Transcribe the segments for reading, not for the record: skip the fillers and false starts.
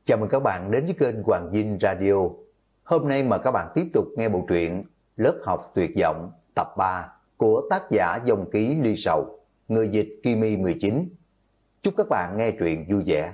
Chào mừng các bạn đến với kênh Hoàng Dinh Radio. Hôm nay mời các bạn tiếp tục nghe bộ truyện Lớp học tuyệt vọng tập 3 của tác giả Dòng Ký Ly Sầu, người dịch Kimi 19. Chúc các bạn nghe truyện vui vẻ.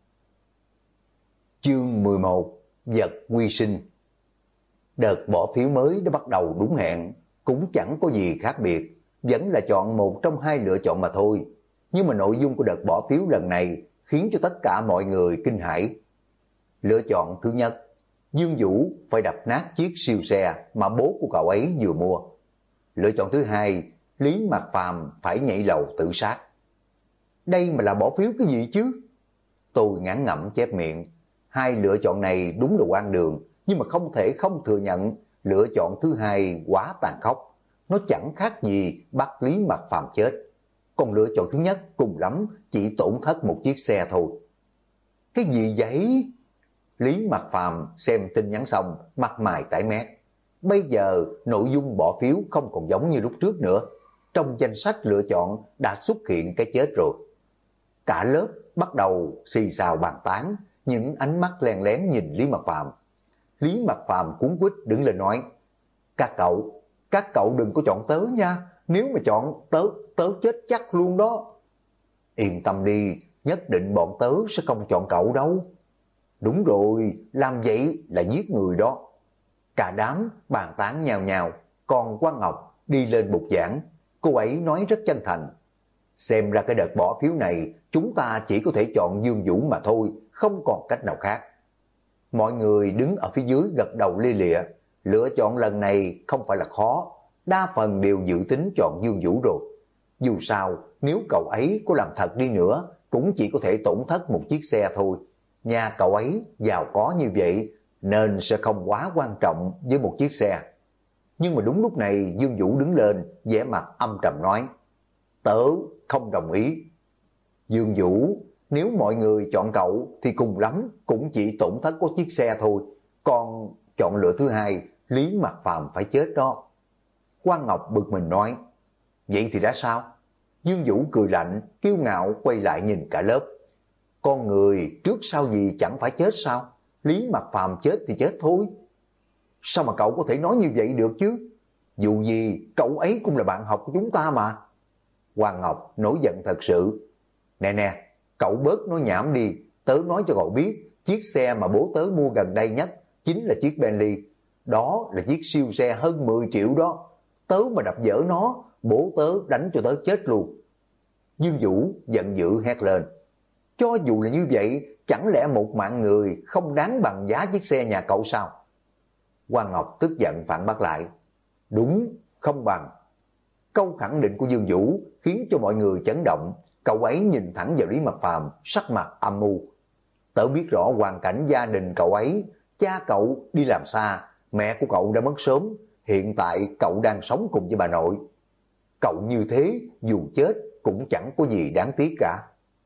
Chương 11: Vật quy sinh. Đợt bỏ phiếu mới đã bắt đầu đúng hẹn, cũng chẳng có gì khác biệt, vẫn là chọn một trong hai lựa chọn mà thôi. Nhưng mà nội dung của đợt bỏ phiếu lần này khiến cho tất cả mọi người kinh hãi. Lựa chọn thứ nhất, Dương Vũ phải đập nát chiếc siêu xe mà bố của cậu ấy vừa mua. Lựa chọn thứ hai, Lý Mạc Phàm phải nhảy lầu tự sát. Đây mà là bỏ phiếu cái gì chứ? Tôi ngán ngẩm chép miệng. Hai lựa chọn này đúng là hoang đường, nhưng mà không thể không thừa nhận lựa chọn thứ hai quá tàn khốc. Nó chẳng khác gì bắt Lý Mạc Phàm chết. Còn lựa chọn thứ nhất cùng lắm chỉ tổn thất một chiếc xe thôi. Cái gì vậy? Lý Mạc Phàm xem tin nhắn xong, mặt mày tái mét. Bây giờ nội dung bỏ phiếu không còn giống như lúc trước nữa. Trong danh sách lựa chọn đã xuất hiện cái chết rồi. Cả lớp bắt đầu xì xào bàn tán, những ánh mắt len lén nhìn Lý Mạc Phàm. Lý Mạc Phàm cuống quýt đứng lên nói: các cậu đừng có chọn tớ nha, nếu mà chọn tớ chết chắc luôn đó. Yên tâm đi, nhất định bọn tớ sẽ không chọn cậu đâu. Đúng rồi, làm vậy là giết người đó. Cả đám bàn tán nhào nhào, còn Quang Ngọc đi lên bục giảng. Cô ấy nói rất chân thành: xem ra cái đợt bỏ phiếu này chúng ta chỉ có thể chọn Dương Vũ mà thôi, không còn cách nào khác. Mọi người đứng ở phía dưới gật đầu lia lịa. Lựa chọn lần này không phải là khó, đa phần đều dự tính chọn Dương Vũ rồi. Dù sao, nếu cậu ấy có làm thật đi nữa, cũng chỉ có thể tổn thất một chiếc xe thôi. Nhà cậu ấy giàu có như vậy, nên sẽ không quá quan trọng với một chiếc xe. Nhưng mà đúng lúc này Dương Vũ đứng lên, vẻ mặt âm trầm nói: tớ không đồng ý. Dương Vũ, nếu mọi người chọn cậu thì cùng lắm cũng chỉ tổn thất có chiếc xe thôi. Còn chọn lựa thứ hai, Lý Mạc Phàm phải chết đó. Quang Ngọc bực mình nói: vậy thì đã sao? Dương Vũ cười lạnh, kiêu ngạo quay lại nhìn cả lớp. Con người trước sau gì chẳng phải chết sao? Lý Mạc Phàm chết thì chết thôi. Sao mà cậu có thể nói như vậy được chứ? Dù gì cậu ấy cũng là bạn học của chúng ta mà. Quang Ngọc nổi giận thật sự. Nè, cậu bớt nói nhảm đi. Tớ nói cho cậu biết, chiếc xe mà bố tớ mua gần đây nhất chính là chiếc Bentley. Đó là chiếc siêu xe hơn 10 triệu đó. Tớ mà đập vỡ nó, bố tớ đánh cho tớ chết luôn. Dương Vũ giận dữ hét lên: cho dù là như vậy, chẳng lẽ một mạng người không đáng bằng giá chiếc xe nhà cậu sao? Quang Ngọc tức giận phản bác lại: đúng, không bằng. Câu khẳng định của Dương Vũ khiến cho mọi người chấn động. Cậu ấy nhìn thẳng vào Lý Mạc Phàm, sắc mặt âm u. Tớ biết rõ hoàn cảnh gia đình cậu ấy. Cha cậu đi làm xa, mẹ của cậu đã mất sớm. Hiện tại cậu đang sống cùng với bà nội. Cậu như thế, dù chết cũng chẳng có gì đáng tiếc cả.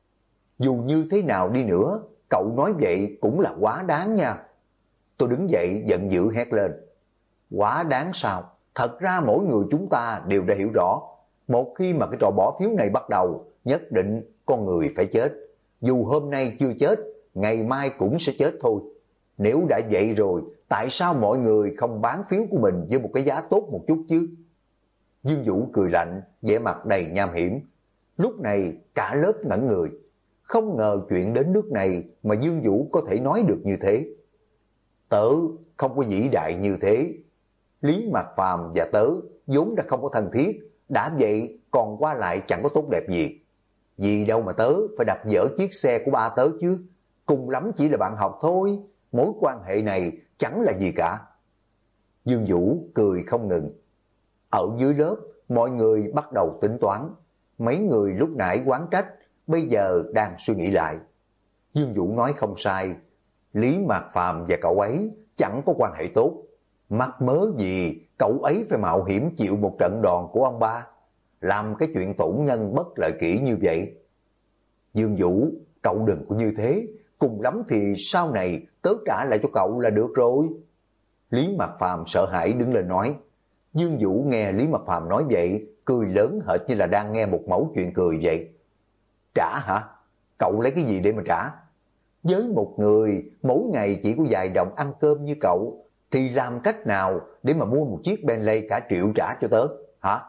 Dù như thế nào đi nữa, cậu nói vậy cũng là quá đáng nha. Tôi đứng dậy giận dữ hét lên: quá đáng sao? Thật ra mỗi người chúng ta đều đã hiểu rõ, một khi mà cái trò bỏ phiếu này bắt đầu, nhất định con người phải chết. Dù hôm nay chưa chết, ngày mai cũng sẽ chết thôi. Nếu đã vậy rồi, tại sao mọi người không bán phiếu của mình với một cái giá tốt một chút chứ? Dương Vũ cười lạnh, vẻ mặt đầy nham hiểm. Lúc này cả lớp ngẩn người. Không ngờ chuyện đến nước này mà Dương Vũ có thể nói được như thế. Tớ không có vĩ đại như thế. Lý Mạc Phàm và tớ vốn đã không có thân thiết, đã vậy còn qua lại chẳng có tốt đẹp gì. Vì đâu mà tớ phải đập vỡ chiếc xe của ba tớ chứ? Cùng lắm chỉ là bạn học thôi, mối quan hệ này chẳng là gì cả. Dương Vũ cười không ngừng. Ở dưới lớp, mọi người bắt đầu tính toán. Mấy người lúc nãy oán trách, bây giờ đang suy nghĩ lại. Dương Vũ nói không sai, Lý Mạc Phàm và cậu ấy chẳng có quan hệ tốt. Mắc mớ gì cậu ấy phải mạo hiểm chịu một trận đòn của ông ba, làm cái chuyện tổn nhân bất lợi kỷ như vậy. Dương Vũ, cậu đừng có như thế, cùng lắm thì sau này tớ trả lại cho cậu là được rồi. Lý Mạc Phàm sợ hãi đứng lên nói. Dương Vũ nghe Lý Mạc Phàm nói vậy, cười lớn hệt như là đang nghe một mẩu chuyện cười vậy. Trả hả? Cậu lấy cái gì để mà trả? với một người mỗi ngày chỉ có vài đồng ăn cơm như cậu, thì làm cách nào để mà mua một chiếc Bentley cả triệu trả cho tớ, hả?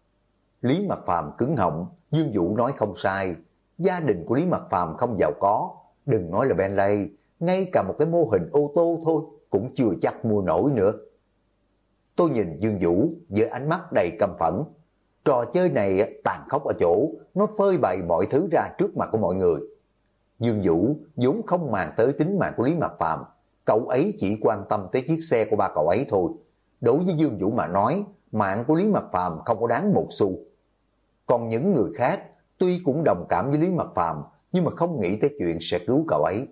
Lý Mặc Phàm cứng họng, Dương Vũ nói không sai, gia đình của Lý Mặc Phàm không giàu có, đừng nói là Bentley, ngay cả một cái mô hình ô tô thôi cũng chưa chắc mua nổi nữa. Tôi nhìn Dương Vũ với ánh mắt đầy căm phẫn. Trò chơi này tàn khốc ở chỗ, nó phơi bày mọi thứ ra trước mặt của mọi người. Dương Vũ vốn không màng tới tính mạng của Lý Mặc Phàm, cậu ấy chỉ quan tâm tới chiếc xe của ba cậu ấy thôi. Đối với Dương Vũ mà nói, mạng của Lý Mặc Phàm không có đáng một xu. Còn những người khác tuy cũng đồng cảm với Lý Mặc Phàm, nhưng mà không nghĩ tới chuyện sẽ cứu cậu ấy.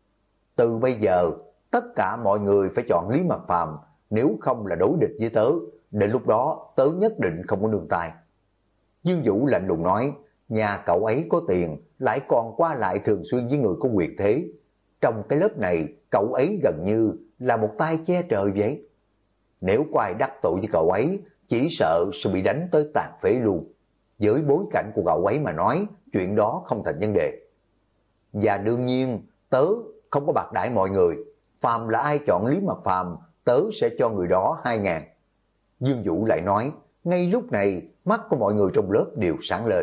Từ bây giờ, tất cả mọi người phải chọn Lý Mặc Phàm, nếu không là đối địch với tớ, đến lúc đó tớ nhất định không có nương tay. Dương Vũ lạnh lùng nói, nhà cậu ấy có tiền, lại còn qua lại thường xuyên với người có quyền thế. Trong cái lớp này, cậu ấy gần như là một tay che trời vậy. Nếu có ai đắc tội với cậu ấy, chỉ sợ sẽ bị đánh tới tàn phế luôn. Với bối cảnh của cậu ấy mà nói, chuyện đó không thành vấn đề. Và đương nhiên, tớ không có bạc đãi mọi người. Phàm là ai chọn Lý Mặc Phàm, tớ sẽ cho người đó 2.000. Dương Vũ lại nói, ngay lúc này, mắt của mọi người trong lớp đều sáng lên.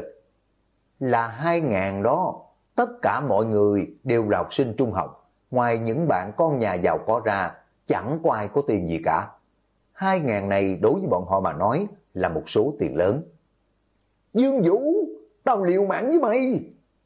Là 2.000 đó, tất cả mọi người đều là học sinh trung học. Ngoài những bạn con nhà giàu có ra, chẳng có ai có tiền gì cả. 2.000 này đối với bọn họ mà nói là một số tiền lớn. Dương Vũ, tao liều mạng với mày.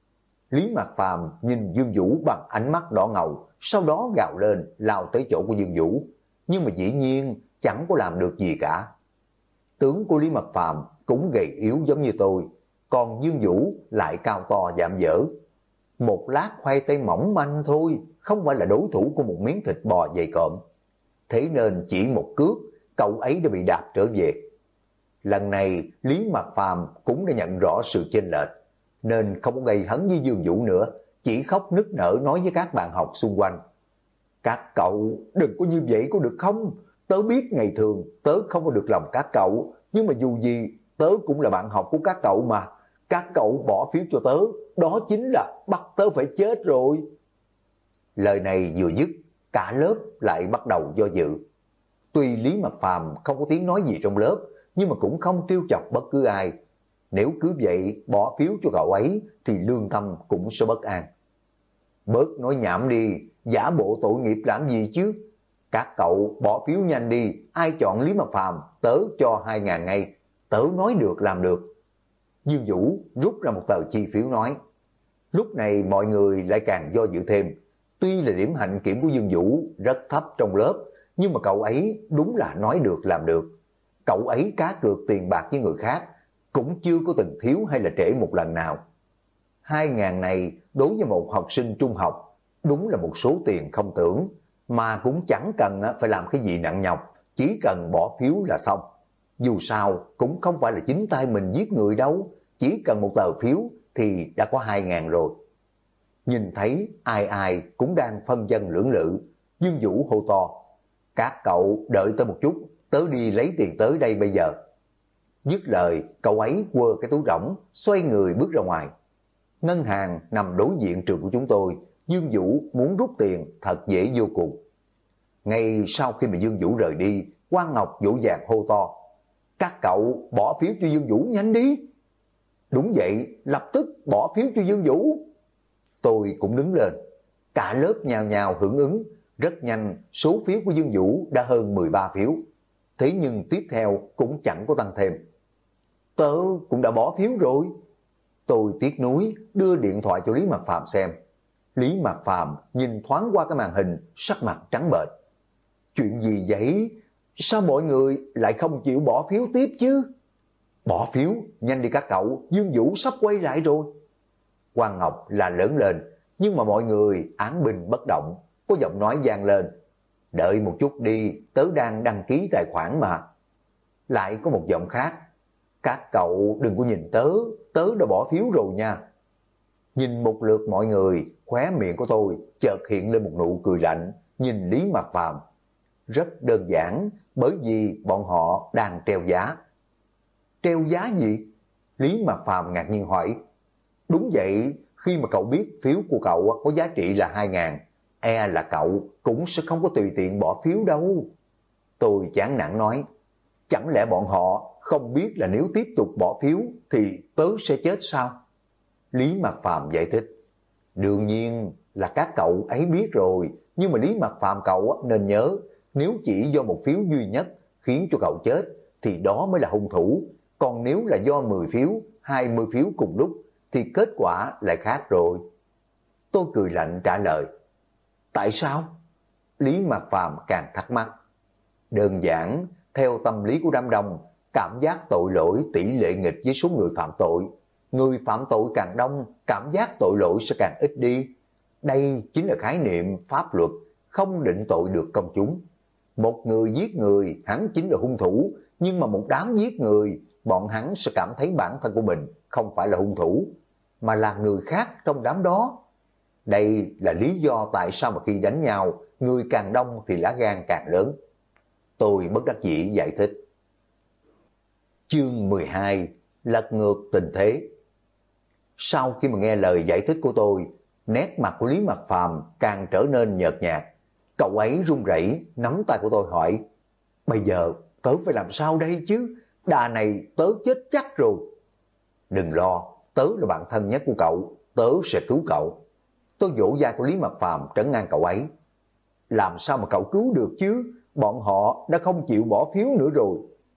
Lý Mặc Phàm nhìn Dương Vũ bằng ánh mắt đỏ ngầu, sau đó gào lên lao tới chỗ của Dương Vũ. Nhưng mà dĩ nhiên chẳng có làm được gì cả. Tướng của Lý Mặc Phàm cũng gầy yếu giống như tôi, còn Dương Vũ lại cao to dạm dở. Một lát khoai tây mỏng manh thôi, không phải là đối thủ của một miếng thịt bò dày cộm. Thế nên chỉ một cước, cậu ấy đã bị đạp trở về. Lần này Lý Mặc Phàm cũng đã nhận rõ sự chênh lệch, nên không có gây hấn với Dương Vũ nữa, chỉ khóc nức nở nói với các bạn học xung quanh. Các cậu đừng có như vậy có được không? Tớ biết ngày thường tớ không có được lòng các cậu, nhưng mà dù gì tớ cũng là bạn học của các cậu mà. Các cậu bỏ phiếu cho tớ, đó chính là bắt tớ phải chết rồi. Lời này vừa dứt, cả lớp lại bắt đầu do dự. Tuy Lý Mặc Phàm không có tiếng nói gì trong lớp, nhưng mà cũng không trêu chọc bất cứ ai. Nếu cứ vậy bỏ phiếu cho cậu ấy thì lương tâm cũng sẽ bất an. Bớt nói nhảm đi, giả bộ tội nghiệp làm gì chứ? Các cậu bỏ phiếu nhanh đi, ai chọn Lý Mặc Phàm tớ cho 2.000 ngay, tớ nói được làm được. Dương Vũ rút ra một tờ chi phiếu nói. Lúc này mọi người lại càng do dự thêm. Tuy là điểm hạnh kiểm của Dương Vũ rất thấp trong lớp, nhưng mà cậu ấy đúng là nói được làm được. Cậu ấy cá cược tiền bạc với người khác, cũng chưa có từng thiếu hay là trễ một lần nào. 2.000 này đối với một học sinh trung học, đúng là một số tiền không tưởng, mà cũng chẳng cần phải làm cái gì nặng nhọc, chỉ cần bỏ phiếu là xong. Dù sao cũng không phải là chính tay mình giết người đâu, chỉ cần một tờ phiếu thì đã có 2.000 rồi. Nhìn thấy ai ai cũng đang phân vân lưỡng lự, Dương Vũ hô to. Các cậu đợi tới một chút, tớ đi lấy tiền tới đây bây giờ. Dứt lời, cậu ấy quơ cái túi rỗng, xoay người bước ra ngoài. Ngân hàng nằm đối diện trường của chúng tôi, Dương Vũ muốn rút tiền thật dễ vô cùng. Ngay sau khi mà Dương Vũ rời đi, Quang Ngọc vỗ vàng hô to. Các cậu bỏ phiếu cho Dương Vũ nhanh đi. Đúng vậy, lập tức bỏ phiếu cho Dương Vũ. Tôi cũng đứng lên. Cả lớp nhào nhào hưởng ứng. Rất nhanh, số phiếu của Dương Vũ đã hơn 13 phiếu. Thế nhưng tiếp theo cũng chẳng có tăng thêm. Tớ cũng đã bỏ phiếu rồi. Tôi tiếc nuối đưa điện thoại cho Lý Mặc Phàm xem. Lý Mặc Phàm nhìn thoáng qua cái màn hình, sắc mặt trắng bệch. Chuyện gì vậy? Sao mọi người lại không chịu bỏ phiếu tiếp chứ? Bỏ phiếu, nhanh đi các cậu, Dương Vũ sắp quay lại rồi. Quang Ngọc là lớn lên, nhưng mà mọi người án binh bất động, có giọng nói vang lên. Đợi một chút đi, tớ đang đăng ký tài khoản mà. Lại có một giọng khác. Các cậu đừng có nhìn tớ, tớ đã bỏ phiếu rồi nha. Nhìn một lượt mọi người, khóe miệng của tôi chợt hiện lên một nụ cười lạnh, nhìn Lý Mặc Phàm. Rất đơn giản, bởi vì bọn họ đang treo giá. Treo giá gì? Lý Mặc Phàm ngạc nhiên hỏi. Đúng vậy, khi mà cậu biết phiếu của cậu có giá trị là 2.000, e là cậu cũng sẽ không có tùy tiện bỏ phiếu đâu. Tôi chán nản nói, chẳng lẽ bọn họ không biết là nếu tiếp tục bỏ phiếu thì tớ sẽ chết sao? Lý Mạc Phàm giải thích, đương nhiên là các cậu ấy biết rồi, nhưng mà Lý Mạc Phàm cậu nên nhớ, nếu chỉ do một phiếu duy nhất khiến cho cậu chết thì đó mới là hung thủ, còn nếu là do 10 phiếu, 20 phiếu cùng lúc thì kết quả lại khác rồi. Tôi cười lạnh trả lời, tại sao? Lý Mạc Phàm càng thắc mắc. Đơn giản, theo tâm lý của đám đông, cảm giác tội lỗi tỷ lệ nghịch với số người phạm tội. Người phạm tội càng đông, cảm giác tội lỗi sẽ càng ít đi. Đây chính là khái niệm pháp luật, không định tội được công chúng. Một người giết người, hắn chính là hung thủ, nhưng mà một đám giết người, bọn hắn sẽ cảm thấy bản thân của mình không phải là hung thủ, mà là người khác trong đám đó. Đây là lý do tại sao mà khi đánh nhau, người càng đông thì lá gan càng lớn. Tôi bất đắc dĩ giải thích. Chương 12, lật ngược tình thế. Sau khi mà nghe lời giải thích của tôi, nét mặt của Lý Mạc Phàm càng trở nên nhợt nhạt. Cậu ấy run rẩy nắm tay của tôi hỏi, bây giờ tớ phải làm sao đây chứ? Đà này tớ chết chắc rồi. Đừng lo, tớ là bạn thân nhất của cậu, tớ sẽ cứu cậu. Tôi vỗ vai của Lý Mạc Phàm trấn an cậu ấy. Làm sao mà cậu cứu được chứ? Bọn họ đã không chịu bỏ phiếu nữa rồi.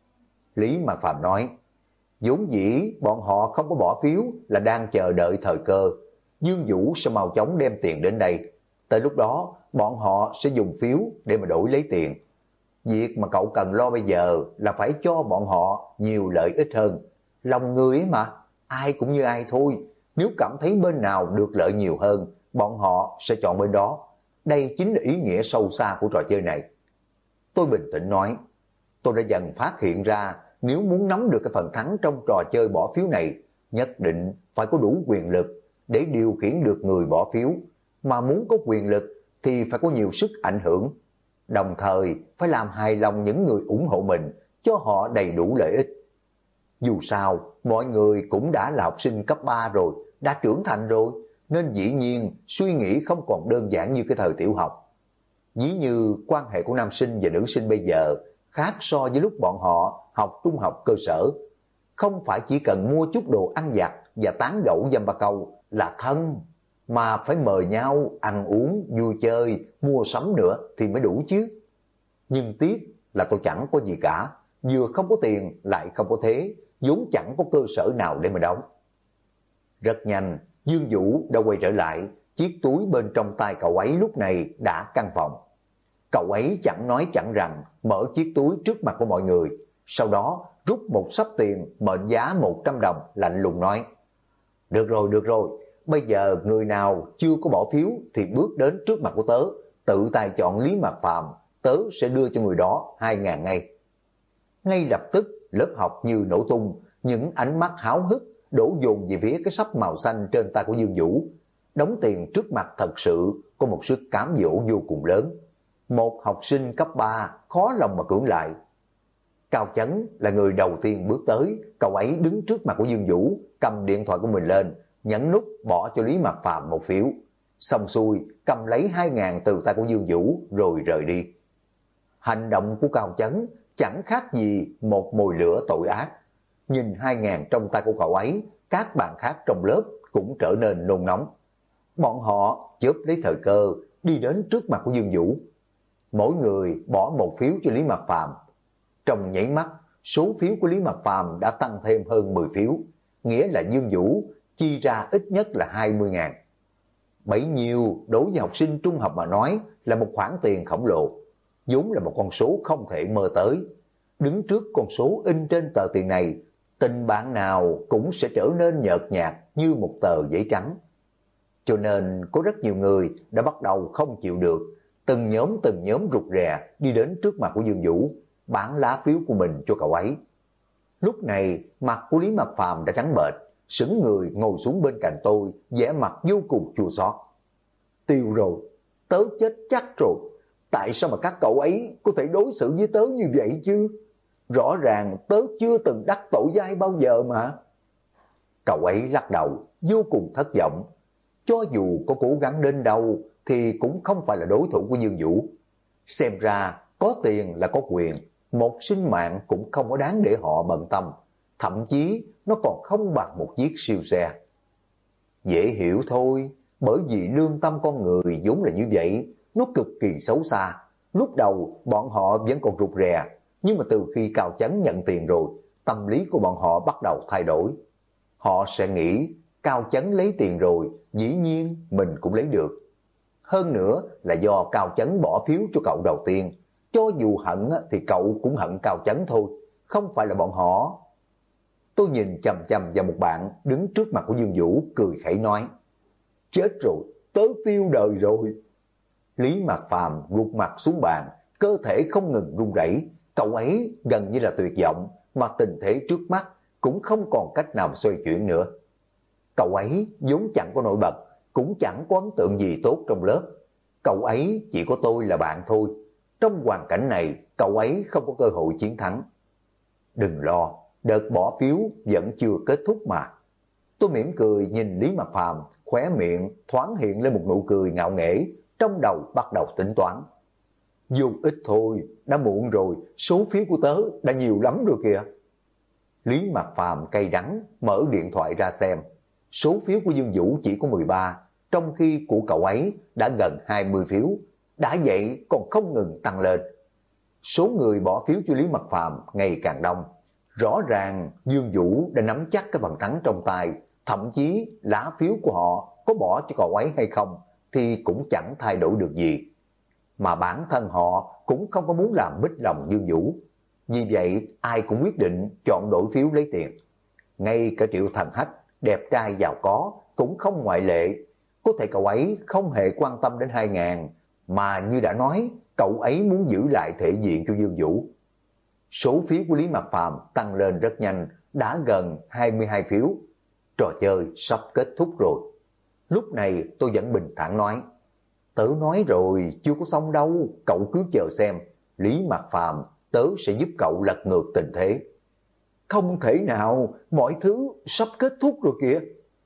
Lý Mạc Phàm nói, vốn dĩ bọn họ không có bỏ phiếu là đang chờ đợi thời cơ. Dương Vũ sẽ mau chóng đem tiền đến đây. Tới lúc đó, bọn họ sẽ dùng phiếu để mà đổi lấy tiền. Việc mà cậu cần lo bây giờ là phải cho bọn họ nhiều lợi ích hơn. Lòng người ấy mà, ai cũng như ai thôi. Nếu cảm thấy bên nào được lợi nhiều hơn, bọn họ sẽ chọn bên đó. Đây chính là ý nghĩa sâu xa của trò chơi này. Tôi bình tĩnh nói, tôi đã dần phát hiện ra nếu muốn nắm được cái phần thắng trong trò chơi bỏ phiếu này, nhất định phải có đủ quyền lực để điều khiển được người bỏ phiếu. Mà muốn có quyền lực thì phải có nhiều sức ảnh hưởng. Đồng thời phải làm hài lòng những người ủng hộ mình, cho họ đầy đủ lợi ích. Dù sao, mọi người cũng đã là học sinh cấp 3 rồi, đã trưởng thành rồi, nên dĩ nhiên suy nghĩ không còn đơn giản như cái thời tiểu học. Ví như quan hệ của nam sinh và nữ sinh bây giờ khác so với lúc bọn họ học trung học cơ sở. Không phải chỉ cần mua chút đồ ăn vặt và tán gẫu dăm ba câu là thân, mà phải mời nhau ăn uống, vui chơi, mua sắm nữa thì mới đủ chứ. Nhưng tiếc là tôi chẳng có gì cả, vừa không có tiền lại không có thế, vốn chẳng có cơ sở nào để mà đóng. Rất nhanh, Dương Vũ đã quay trở lại, chiếc túi bên trong tay cậu ấy lúc này đã căn phòng. Cậu ấy chẳng nói chẳng rằng, mở chiếc túi trước mặt của mọi người, sau đó rút một xấp tiền mệnh giá 100 đồng, lạnh lùng nói, được rồi, bây giờ người nào chưa có bỏ phiếu thì bước đến trước mặt của tớ, tự tay chọn Lý Mạc Phàm, tớ sẽ đưa cho người đó 2.000 ngay. Ngay lập tức lớp học như nổ tung, những ánh mắt háo hức đổ dồn về phía cái xấp màu xanh trên tay của Dương Vũ. Đống tiền trước mặt thật sự có một sức cám dỗ vô cùng lớn. Một học sinh cấp 3 khó lòng mà cưỡng lại. Cao Chấn là người đầu tiên bước tới, cậu ấy đứng trước mặt của Dương Vũ, cầm điện thoại của mình lên, nhấn nút bỏ cho Lý Mạc Phàm một phiếu. Xong xuôi, cầm lấy 2.000 từ tay của Dương Vũ rồi rời đi. Hành động của Cao Chấn chẳng khác gì một mồi lửa tội ác. Nhìn 2.000 trong tay của cậu ấy, các bạn khác trong lớp cũng trở nên nôn nóng. Bọn họ chớp lấy thời cơ, đi đến trước mặt của Dương Vũ. Mỗi người bỏ một phiếu cho Lý Mạc Phàm. Trong nháy mắt, số phiếu của Lý Mạc Phàm đã tăng thêm hơn 10 phiếu, nghĩa là Dương Vũ chi ra ít nhất là 20.000. Bấy nhiêu đối với học sinh trung học mà nói là một khoản tiền khổng lồ, vốn là một con số không thể mơ tới. Đứng trước con số in trên tờ tiền này, tình bạn nào cũng sẽ trở nên nhợt nhạt như một tờ giấy trắng. Cho nên có rất nhiều người đã bắt đầu không chịu được, từng nhóm rụt rè đi đến trước mặt của Dương Vũ, bán lá phiếu của mình cho cậu ấy. Lúc này mặt của Lý Mạc Phàm đã trắng bệch, sững người ngồi xuống bên cạnh tôi, vẻ mặt vô cùng chua xót. Tiêu rồi, tớ chết chắc rồi. Tại sao mà các cậu ấy có thể đối xử với tớ như vậy chứ? Rõ ràng tớ chưa từng đắc tội với ai bao giờ mà. Cậu ấy lắc đầu, vô cùng thất vọng. cho dù có cố gắng đến đâu thì cũng không phải là đối thủ của Dương Vũ. Xem ra có tiền là có quyền, một sinh mạng cũng không có đáng để họ bận tâm, thậm chí nó còn không bằng một chiếc siêu xe. Dễ hiểu thôi, bởi vì lương tâm con người vốn là như vậy, nó cực kỳ xấu xa. Lúc đầu bọn họ vẫn còn rụt rè, nhưng mà từ khi Cao Chấn nhận tiền rồi, tâm lý của bọn họ bắt đầu thay đổi. Họ sẽ nghĩ Cao Chấn lấy tiền rồi, dĩ nhiên mình cũng lấy được. Hơn nữa là do Cao Chấn bỏ phiếu cho cậu đầu tiên, cho dù hận thì cậu cũng hận Cao Chấn thôi, không phải là bọn họ. Tôi nhìn chằm chằm vào một bạn đứng trước mặt của Dương Vũ, cười khẩy nói: chết rồi, tớ tiêu đời rồi. Lý Mạc Phàm gục mặt xuống bàn, cơ thể không ngừng run rẩy. Cậu ấy gần như là tuyệt vọng, mà tình thế trước mắt cũng không còn cách nào xoay chuyển nữa. Cậu ấy vốn chẳng có nổi bật, cũng chẳng có ấn tượng gì tốt trong lớp. Cậu ấy chỉ có tôi là bạn thôi. Trong hoàn cảnh này, cậu ấy không có cơ hội chiến thắng. Đừng lo, đợt bỏ phiếu vẫn chưa kết thúc mà. Tôi mỉm cười nhìn Lý Mạc Phàm, khóe miệng thoáng hiện lên một nụ cười ngạo nghễ, trong đầu bắt đầu tính toán. Dù ít thôi, đã muộn rồi, số phiếu của tớ đã nhiều lắm rồi kìa. Lý Mạc Phàm cay đắng mở điện thoại ra xem. Số phiếu của Dương Vũ chỉ có 13, trong khi của cậu ấy đã gần 20 phiếu. Đã vậy còn không ngừng tăng lên. Số người bỏ phiếu cho Lý Mạc Phàm ngày càng đông. Rõ ràng Dương Vũ đã nắm chắc cái phần thắng trong tay, thậm chí lá phiếu của họ có bỏ cho cậu ấy hay không thì cũng chẳng thay đổi được gì. Mà bản thân họ cũng không có muốn làm mít lòng Dương Vũ. Vì vậy ai cũng quyết định chọn đổi phiếu lấy tiền. Ngay cả Triệu Thành Hách, đẹp trai giàu có cũng không ngoại lệ. Có thể cậu ấy không hề quan tâm đến 2.000, mà như đã nói, cậu ấy muốn giữ lại thể diện cho Dương Vũ. Số phiếu của Lý Mạc Phàm tăng lên rất nhanh, đã gần 22 phiếu. Trò chơi sắp kết thúc rồi. Lúc này tôi vẫn bình thản nói: tớ nói rồi, chưa có xong đâu, cậu cứ chờ xem. Lý Mạc Phàm, tớ sẽ giúp cậu lật ngược tình thế. Không thể nào, mọi thứ sắp kết thúc rồi kìa.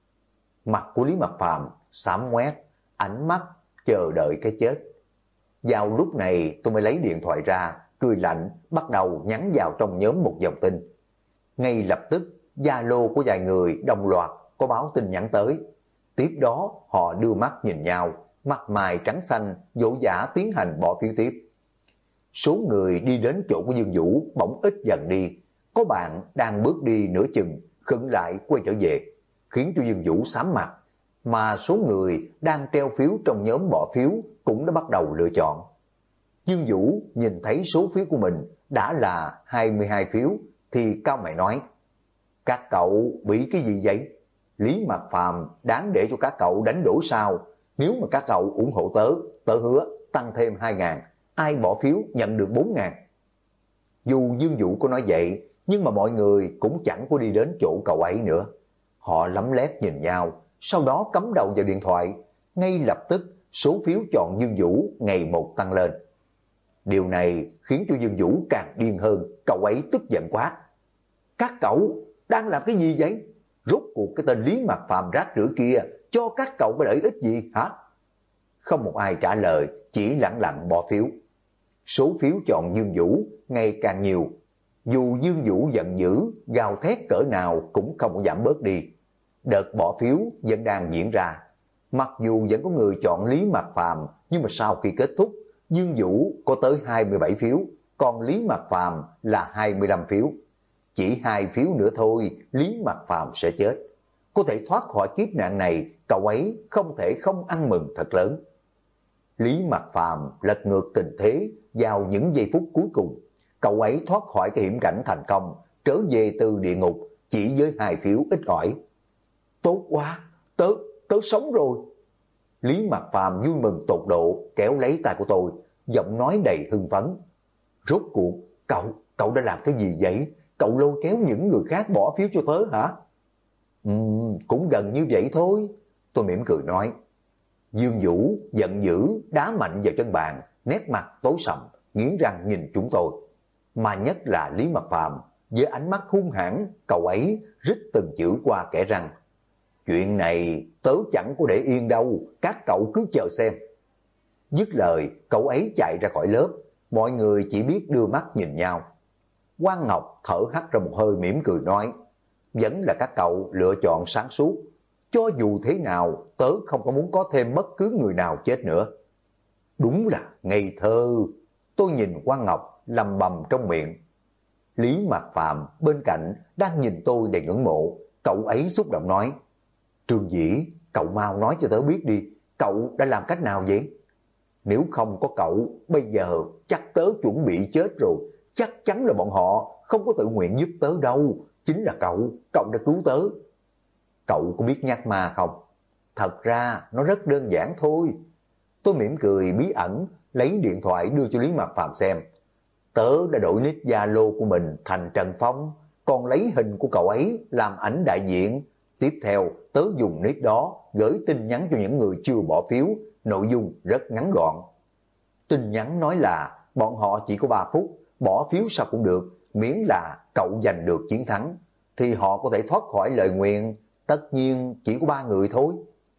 Mặt của Lý Mạc Phàm xám ngoét, ánh mắt chờ đợi cái chết. Vào lúc này tôi mới lấy điện thoại ra, cười lạnh, bắt đầu nhắn vào trong nhóm một dòng tin. Ngay lập tức, Zalo của vài người đồng loạt có báo tin nhắn tới. Tiếp đó họ đưa mắt nhìn nhau, mặt mày trắng xanh, dỗ dã tiến hành bỏ phiếu tiếp. Số người đi đến chỗ của Dương Vũ bỗng ít dần đi. Có bạn đang bước đi nửa chừng, khựng lại quay trở về, khiến cho Dương Vũ xám mặt. Mà số người đang treo phiếu trong nhóm bỏ phiếu cũng đã bắt đầu lựa chọn. Dương Vũ nhìn thấy số phiếu của mình đã là 22 phiếu, thì cao mày nói: các cậu bị cái gì vậy? Lý Mạc Phàm đáng để cho các cậu đánh đổ sao? Nếu mà các cậu ủng hộ tớ, tớ hứa tăng thêm 2.000, ai bỏ phiếu nhận được 4.000. Dù Dương Vũ có nói vậy, nhưng mà mọi người cũng chẳng có đi đến chỗ cậu ấy nữa. Họ lấm lét nhìn nhau, sau đó cắm đầu vào điện thoại. Ngay lập tức số phiếu chọn Dương Vũ ngày một tăng lên. Điều này khiến cho Dương Vũ càng điên hơn, cậu ấy tức giận quát: các cậu đang làm cái gì vậy? Rốt cuộc cái tên Lý Mạc Phàm rác rưởi kia cho các cậu cái lợi ích gì hả? Không một ai trả lời, chỉ lặng lặng bỏ phiếu. Số phiếu chọn Dương Vũ ngày càng nhiều. Dù Dương Vũ giận dữ, gào thét cỡ nào cũng không có giảm bớt đi. Đợt bỏ phiếu vẫn đang diễn ra. Mặc dù vẫn có người chọn Lý Mạc Phàm, nhưng mà sau khi kết thúc, Dương Vũ có tới 27 phiếu, còn Lý Mạc Phàm là 25 phiếu. Chỉ 2 phiếu nữa thôi, Lý Mạc Phàm sẽ chết. Có thể thoát khỏi kiếp nạn này, cậu ấy không thể không ăn mừng thật lớn. Lý Mạc Phàm lật ngược tình thế vào những giây phút cuối cùng. Cậu ấy thoát khỏi cái hiểm cảnh thành công, trở về từ địa ngục chỉ với 2 phiếu ít ỏi. Tốt quá, tớ sống rồi. Lý Mạc Phàm vui mừng tột độ, kéo lấy tay của tôi, giọng nói đầy hưng phấn. Rốt cuộc, cậu đã làm cái gì vậy? Cậu lôi kéo những người khác bỏ phiếu cho tớ hả? Cũng gần như vậy thôi. Tôi mỉm cười nói. Dương Vũ giận dữ đá mạnh vào chân bàn, nét mặt tối sầm, nghiến răng nhìn chúng tôi. Mà nhất là Lý Mạc Phàm, với ánh mắt hung hãn, cậu ấy rít từng chữ qua kẽ răng. chuyện này tớ chẳng có để yên đâu, các cậu cứ chờ xem. Dứt lời, cậu ấy chạy ra khỏi lớp, mọi người chỉ biết đưa mắt nhìn nhau. Quang Ngọc thở hắt ra một hơi mỉm cười nói, vẫn là các cậu lựa chọn sáng suốt. Cho dù thế nào, tớ không có muốn có thêm bất cứ người nào chết nữa. Đúng là ngây thơ. Tôi nhìn Quang Ngọc lầm bầm trong miệng. Lý Mạc Phạm bên cạnh đang nhìn tôi đầy ngưỡng mộ. Cậu ấy xúc động nói, Trương Dĩ, cậu mau nói cho tớ biết đi, cậu đã làm cách nào vậy? Nếu không có cậu, bây giờ chắc tớ chuẩn bị chết rồi. Chắc chắn là bọn họ không có tự nguyện giúp tớ đâu. Chính là cậu đã cứu tớ. Cậu có biết nhắc ma không? Thật ra nó rất đơn giản thôi. Tôi mỉm cười bí ẩn, lấy điện thoại đưa cho Lý Mạc Phạm xem. Tớ đã đổi nick Zalo của mình thành Trần Phong, còn lấy hình của cậu ấy làm ảnh đại diện. Tiếp theo, tớ dùng nick đó gửi tin nhắn cho những người chưa bỏ phiếu, nội dung rất ngắn gọn. Tin nhắn nói là bọn họ chỉ có 3 phút, bỏ phiếu sao cũng được, miễn là cậu giành được chiến thắng, thì họ có thể thoát khỏi lời nguyền, tất nhiên chỉ có 3 người thôi.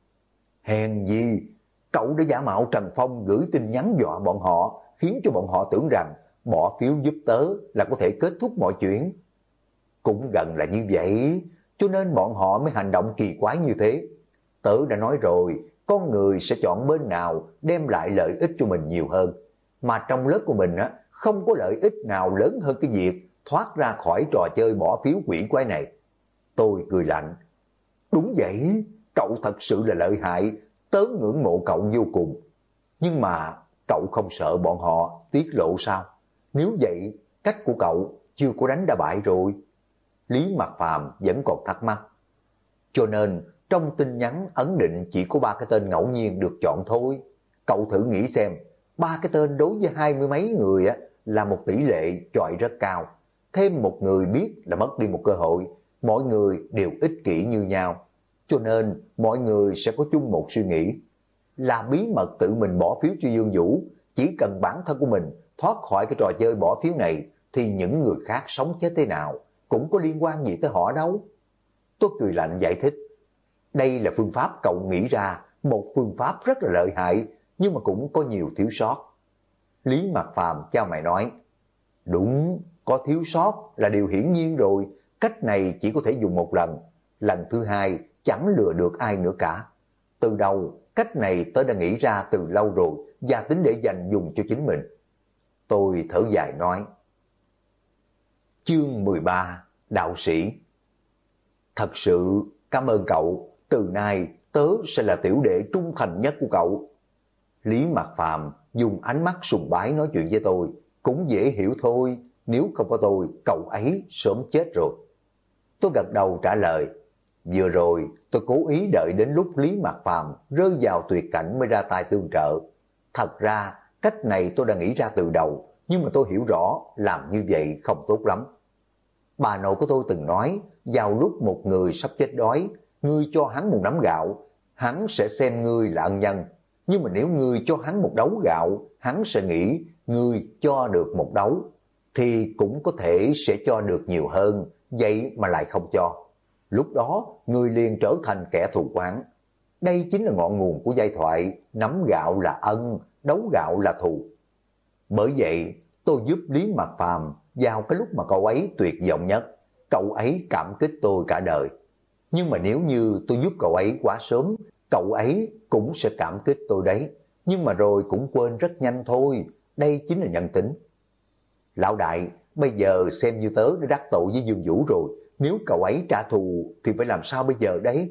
Hèn gì, cậu đã giả mạo Trần Phong gửi tin nhắn dọa bọn họ, khiến cho bọn họ tưởng rằng bỏ phiếu giúp tớ là có thể kết thúc mọi chuyện. Cũng gần là như vậy, cho nên bọn họ mới hành động kỳ quái như thế. Tớ đã nói rồi, con người sẽ chọn bên nào đem lại lợi ích cho mình nhiều hơn. Mà trong lớp của mình không có lợi ích nào lớn hơn cái việc thoát ra khỏi trò chơi bỏ phiếu quỷ quái này. Tôi cười lạnh. Đúng vậy, cậu thật sự là lợi hại, tớ ngưỡng mộ cậu vô cùng. Nhưng mà cậu không sợ bọn họ tiết lộ sao? Nếu vậy, cách của cậu chưa có đánh đã bại rồi. Lý Mạc Phàm vẫn còn thắc mắc. Cho nên trong tin nhắn ấn định chỉ có 3 cái tên ngẫu nhiên được chọn thôi. Cậu thử nghĩ xem, 3 cái tên đối với 20 mấy người là một tỷ lệ chọi rất cao. Thêm một người biết là mất đi một cơ hội. Mọi người đều ích kỷ như nhau. Cho nên mọi người sẽ có chung một suy nghĩ. Là bí mật tự mình bỏ phiếu cho Dương Vũ. Chỉ cần bản thân của mình thoát khỏi cái trò chơi bỏ phiếu này, thì những người khác sống chết thế nào cũng có liên quan gì tới họ đâu. Tôi cười lạnh giải thích. Đây là phương pháp cậu nghĩ ra, một phương pháp rất là lợi hại, nhưng mà cũng có nhiều thiếu sót. Lý Mạc Phàm chau mày nói, đúng, có thiếu sót là điều hiển nhiên rồi, cách này chỉ có thể dùng một lần, lần thứ hai chẳng lừa được ai nữa cả. Từ đầu, cách này tớ đã nghĩ ra từ lâu rồi, và tính để dành dùng cho chính mình. Tôi thở dài nói, chương 13, đạo sĩ. Thật sự cảm ơn cậu, từ nay tớ sẽ là tiểu đệ trung thành nhất của cậu. Lý Mạc Phàm dùng ánh mắt sùng bái nói chuyện với tôi, cũng dễ hiểu thôi, nếu không có tôi, cậu ấy sớm chết rồi. Tôi gật đầu trả lời, vừa rồi tôi cố ý đợi đến lúc Lý Mạc Phàm rơi vào tuyệt cảnh mới ra tay tương trợ. Thật ra cách này tôi đã nghĩ ra từ đầu, nhưng mà tôi hiểu rõ làm như vậy không tốt lắm. Bà nội của tôi từng nói, vào lúc một người sắp chết đói, ngươi cho hắn một nắm gạo, hắn sẽ xem ngươi là ân nhân. Nhưng mà nếu ngươi cho hắn một đấu gạo, hắn sẽ nghĩ ngươi cho được một đấu, thì cũng có thể sẽ cho được nhiều hơn, vậy mà lại không cho. Lúc đó, ngươi liền trở thành kẻ thù quán. Đây chính là ngọn nguồn của giai thoại, nắm gạo là ân, đấu gạo là thù. Bởi vậy, tôi giúp Lý Mạc Phàm vào cái lúc mà cậu ấy tuyệt vọng nhất. Cậu ấy cảm kích tôi cả đời. Nhưng mà nếu như tôi giúp cậu ấy quá sớm, cậu ấy cũng sẽ cảm kích tôi đấy. Nhưng mà rồi cũng quên rất nhanh thôi. Đây chính là nhân tính. Lão đại, bây giờ xem như tớ đã đắc tội với Dương Vũ rồi. Nếu cậu ấy trả thù thì phải làm sao bây giờ đấy?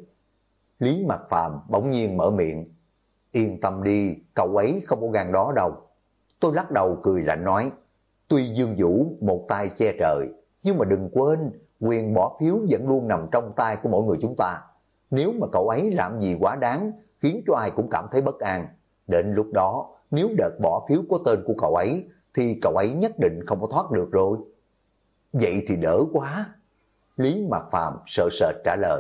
Lý Mạc Phàm bỗng nhiên mở miệng. Yên tâm đi, cậu ấy không có gan đó đâu. Tôi lắc đầu cười lạnh nói. Tuy Dương Vũ một tay che trời, nhưng mà đừng quên, quyền bỏ phiếu vẫn luôn nằm trong tay của mỗi người chúng ta. Nếu mà cậu ấy làm gì quá đáng, khiến cho ai cũng cảm thấy bất an, đến lúc đó, nếu đợt bỏ phiếu có tên của cậu ấy, thì cậu ấy nhất định không có thoát được rồi. Vậy thì đỡ quá. Lý Mạc Phàm sợ sệt trả lời.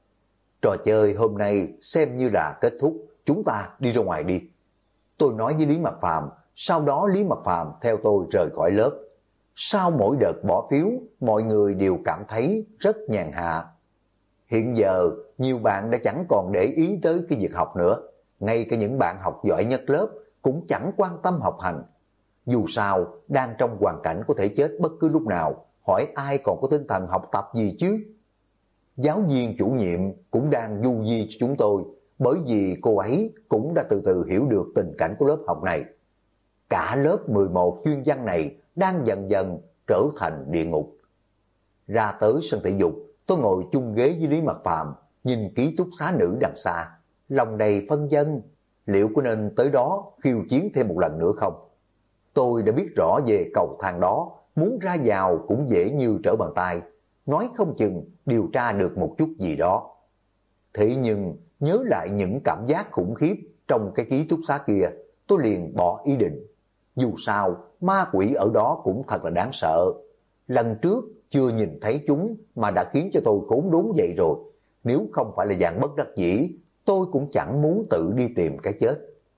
Trò chơi hôm nay xem như là kết thúc, chúng ta đi ra ngoài đi. Tôi nói với Lý Mạc Phàm, sau đó Lý Mạc Phàm theo tôi rời khỏi lớp. Sau mỗi đợt bỏ phiếu, mọi người đều cảm thấy rất nhàn hạ. Hiện giờ, nhiều bạn đã chẳng còn để ý tới cái việc học nữa. Ngay cả những bạn học giỏi nhất lớp cũng chẳng quan tâm học hành. Dù sao, đang trong hoàn cảnh có thể chết bất cứ lúc nào, hỏi ai còn có tinh thần học tập gì chứ? Giáo viên chủ nhiệm cũng đang du di cho chúng tôi, bởi vì cô ấy cũng đã từ từ hiểu được tình cảnh của lớp học này. Cả lớp 11 chuyên văn này đang dần dần trở thành địa ngục. Ra tới sân thể dục, tôi ngồi chung ghế với Lý Mật Phàm, nhìn ký túc xá nữ đằng xa, lòng đầy phân vân, liệu có nên tới đó khiêu chiến thêm một lần nữa không? Tôi đã biết rõ về cầu thang đó, muốn ra vào cũng dễ như trở bàn tay, nói không chừng điều tra được một chút gì đó. Thế nhưng nhớ lại những cảm giác khủng khiếp trong cái ký túc xá kia, tôi liền bỏ ý định. Dù sao, ma quỷ ở đó cũng thật là đáng sợ. Lần trước chưa nhìn thấy chúng mà đã khiến cho tôi khốn đốn vậy rồi. Nếu không phải là dạng bất đắc dĩ, tôi cũng chẳng muốn tự đi tìm cái chết.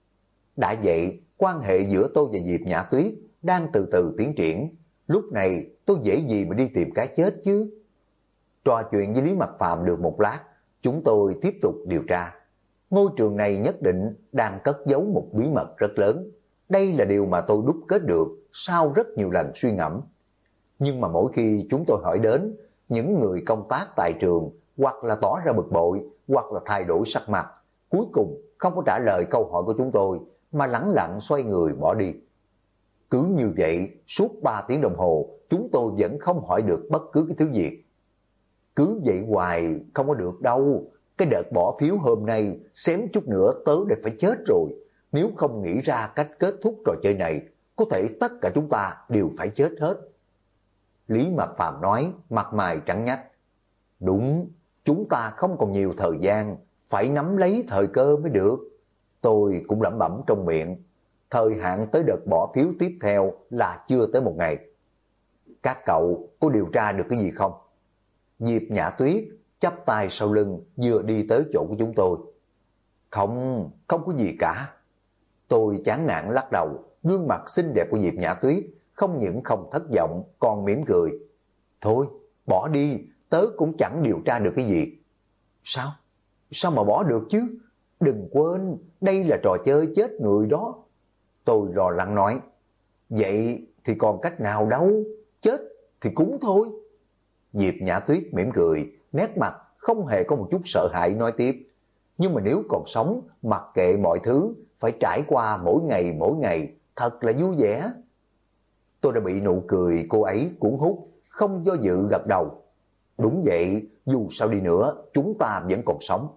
Đã vậy, quan hệ giữa tôi và Diệp Nhã Tuyết đang từ từ tiến triển. Lúc này tôi dễ gì mà đi tìm cái chết chứ? Trò chuyện với Lý Mật Phàm được một lát, chúng tôi tiếp tục điều tra. Ngôi trường này nhất định đang cất giấu một bí mật rất lớn. Đây là điều mà tôi đúc kết được sau rất nhiều lần suy ngẫm. Nhưng mà mỗi khi chúng tôi hỏi đến, những người công tác tại trường hoặc là tỏ ra bực bội, hoặc là thay đổi sắc mặt, cuối cùng không có trả lời câu hỏi của chúng tôi, mà lẳng lặng xoay người bỏ đi. Cứ như vậy, suốt 3 tiếng đồng hồ, chúng tôi vẫn không hỏi được bất cứ cái thứ gì. Cứ vậy hoài, không có được đâu. Cái đợt bỏ phiếu hôm nay, xém chút nữa tớ để phải chết rồi. Nếu không nghĩ ra cách kết thúc trò chơi này, có thể tất cả chúng ta đều phải chết hết. Lý Mật Phàm nói, mặt mày trắng nhách. Đúng, chúng ta không còn nhiều thời gian, phải nắm lấy thời cơ mới được. Tôi cũng lẩm bẩm trong miệng. Thời hạn tới đợt bỏ phiếu tiếp theo là chưa tới 1 ngày. Các cậu có điều tra được cái gì không? Diệp Nhã Tuyết chắp tay sau lưng vừa đi tới chỗ của chúng tôi. Không có gì cả. Tôi chán nản lắc đầu, gương mặt xinh đẹp của Diệp Nhã Tuyết không những không thất vọng còn mỉm cười. Thôi, bỏ đi, tớ cũng chẳng điều tra được cái gì. Sao? Sao mà bỏ được chứ? Đừng quên, đây là trò chơi chết người đó. Tôi lo lắng nói. Vậy thì còn cách nào đâu, chết thì cúng thôi. Diệp Nhã Tuyết mỉm cười, nét mặt không hề có một chút sợ hãi nói tiếp. Nhưng mà nếu còn sống, mặc kệ mọi thứ, phải trải qua mỗi ngày, thật là vui vẻ. Tôi đã bị nụ cười cô ấy cuốn hút, không do dự gật đầu. Đúng vậy, dù sao đi nữa, chúng ta vẫn còn sống.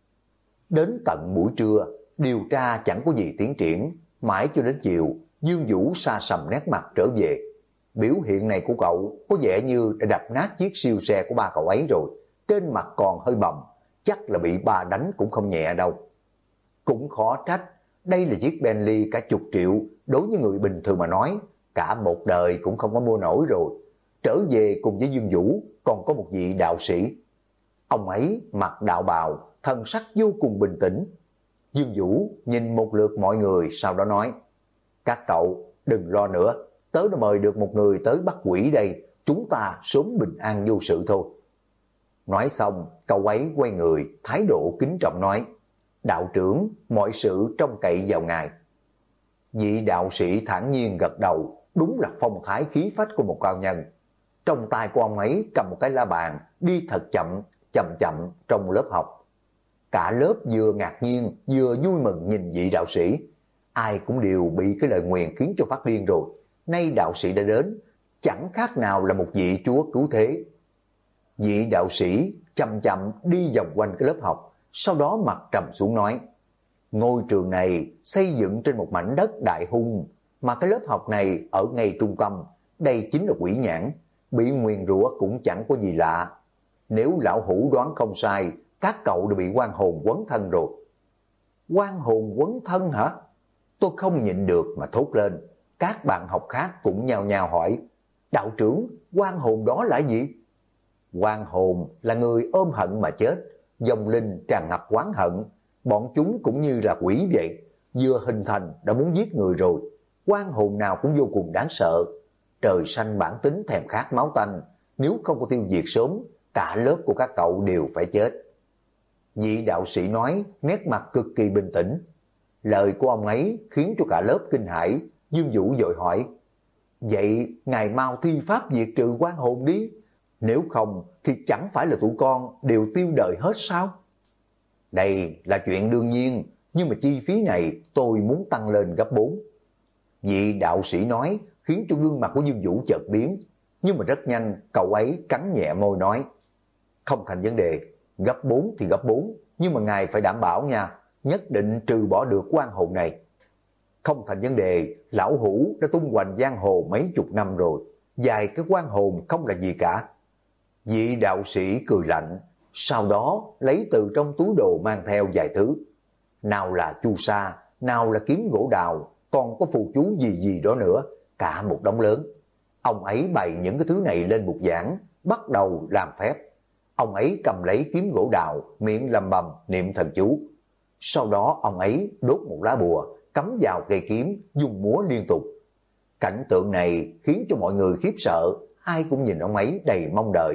Đến tận buổi trưa, điều tra chẳng có gì tiến triển, mãi cho đến chiều, Dương Vũ sa sầm nét mặt trở về. Biểu hiện này của cậu có vẻ như đã đập nát chiếc siêu xe của ba cậu ấy rồi, trên mặt còn hơi bầm, chắc là bị ba đánh cũng không nhẹ đâu. Cũng khó trách, đây là chiếc Bentley cả chục triệu, đối với người bình thường mà nói, cả một đời cũng không có mua nổi rồi. Trở về cùng với Dương Vũ còn có một vị đạo sĩ. Ông ấy mặc đạo bào, thân sắc vô cùng bình tĩnh. Dương Vũ nhìn một lượt mọi người, sau đó nói, các cậu đừng lo nữa, tớ đã mời được một người tới bắt quỷ đây, chúng ta sớm bình an vô sự thôi. Nói xong, cậu ấy quay người, thái độ kính trọng nói, đạo trưởng, mọi sự trông cậy vào ngài. Vị đạo sĩ thản nhiên gật đầu, đúng là phong thái khí phách của một cao nhân. Trong tay của ông ấy cầm một cái la bàn, đi thật chậm, chậm chậm trong lớp học. Cả lớp vừa ngạc nhiên, vừa vui mừng nhìn vị đạo sĩ. Ai cũng đều bị cái lời nguyền khiến cho phát điên rồi. Nay đạo sĩ đã đến, chẳng khác nào là một vị chúa cứu thế. Vị đạo sĩ chậm chậm đi vòng quanh cái lớp học, sau đó mặt trầm xuống nói, ngôi trường này xây dựng trên một mảnh đất đại hung, mà cái lớp học này ở ngay trung tâm, đây chính là quỷ nhãn, bị nguyền rủa cũng chẳng có gì lạ. Nếu lão hủ đoán không sai, các cậu đã bị oan hồn quấn thân rồi. Oan hồn quấn thân hả? Tôi không nhịn được mà thốt lên. Các bạn học khác cũng nhao nhao hỏi, đạo trưởng, oan hồn đó là gì? Oan hồn là người ôm hận mà chết, dòng linh tràn ngập oán hận. Bọn chúng cũng như là quỷ vậy, vừa hình thành đã muốn giết người rồi. Oan hồn nào cũng vô cùng đáng sợ. Trời xanh bản tính thèm khát máu tanh, nếu không có tiêu diệt sớm, cả lớp của các cậu đều phải chết. Vị đạo sĩ nói, nét mặt cực kỳ bình tĩnh. Lời của ông ấy khiến cho cả lớp kinh hãi. Dương Vũ vội hỏi, vậy ngài mau thi pháp diệt trừ oan hồn đi, nếu không thì chẳng phải là tụi con đều tiêu đời hết sao? Đây là chuyện đương nhiên, nhưng mà chi phí này tôi muốn tăng lên gấp 4. Vị đạo sĩ nói khiến cho gương mặt của Dương Vũ chợt biến, nhưng mà rất nhanh cậu ấy cắn nhẹ môi nói, không thành vấn đề, gấp 4 thì gấp 4, nhưng mà ngài phải đảm bảo nha, nhất định trừ bỏ được oan hồn này. Không thành vấn đề, lão hủ đã tung hoành giang hồ mấy chục năm rồi, vài cái oan hồn không là gì cả. Vị đạo sĩ cười lạnh, sau đó lấy từ trong túi đồ mang theo vài thứ. Nào là chu sa, nào là kiếm gỗ đào, còn có phù chú gì đó nữa, cả một đống lớn. Ông ấy bày những cái thứ này lên bục giảng, bắt đầu làm phép. Ông ấy cầm lấy kiếm gỗ đào, miệng lầm bầm niệm thần chú. Sau đó ông ấy đốt một lá bùa, cắm vào cây kiếm, dùng múa liên tục. Cảnh tượng này khiến cho mọi người khiếp sợ, ai cũng nhìn ông ấy đầy mong đợi.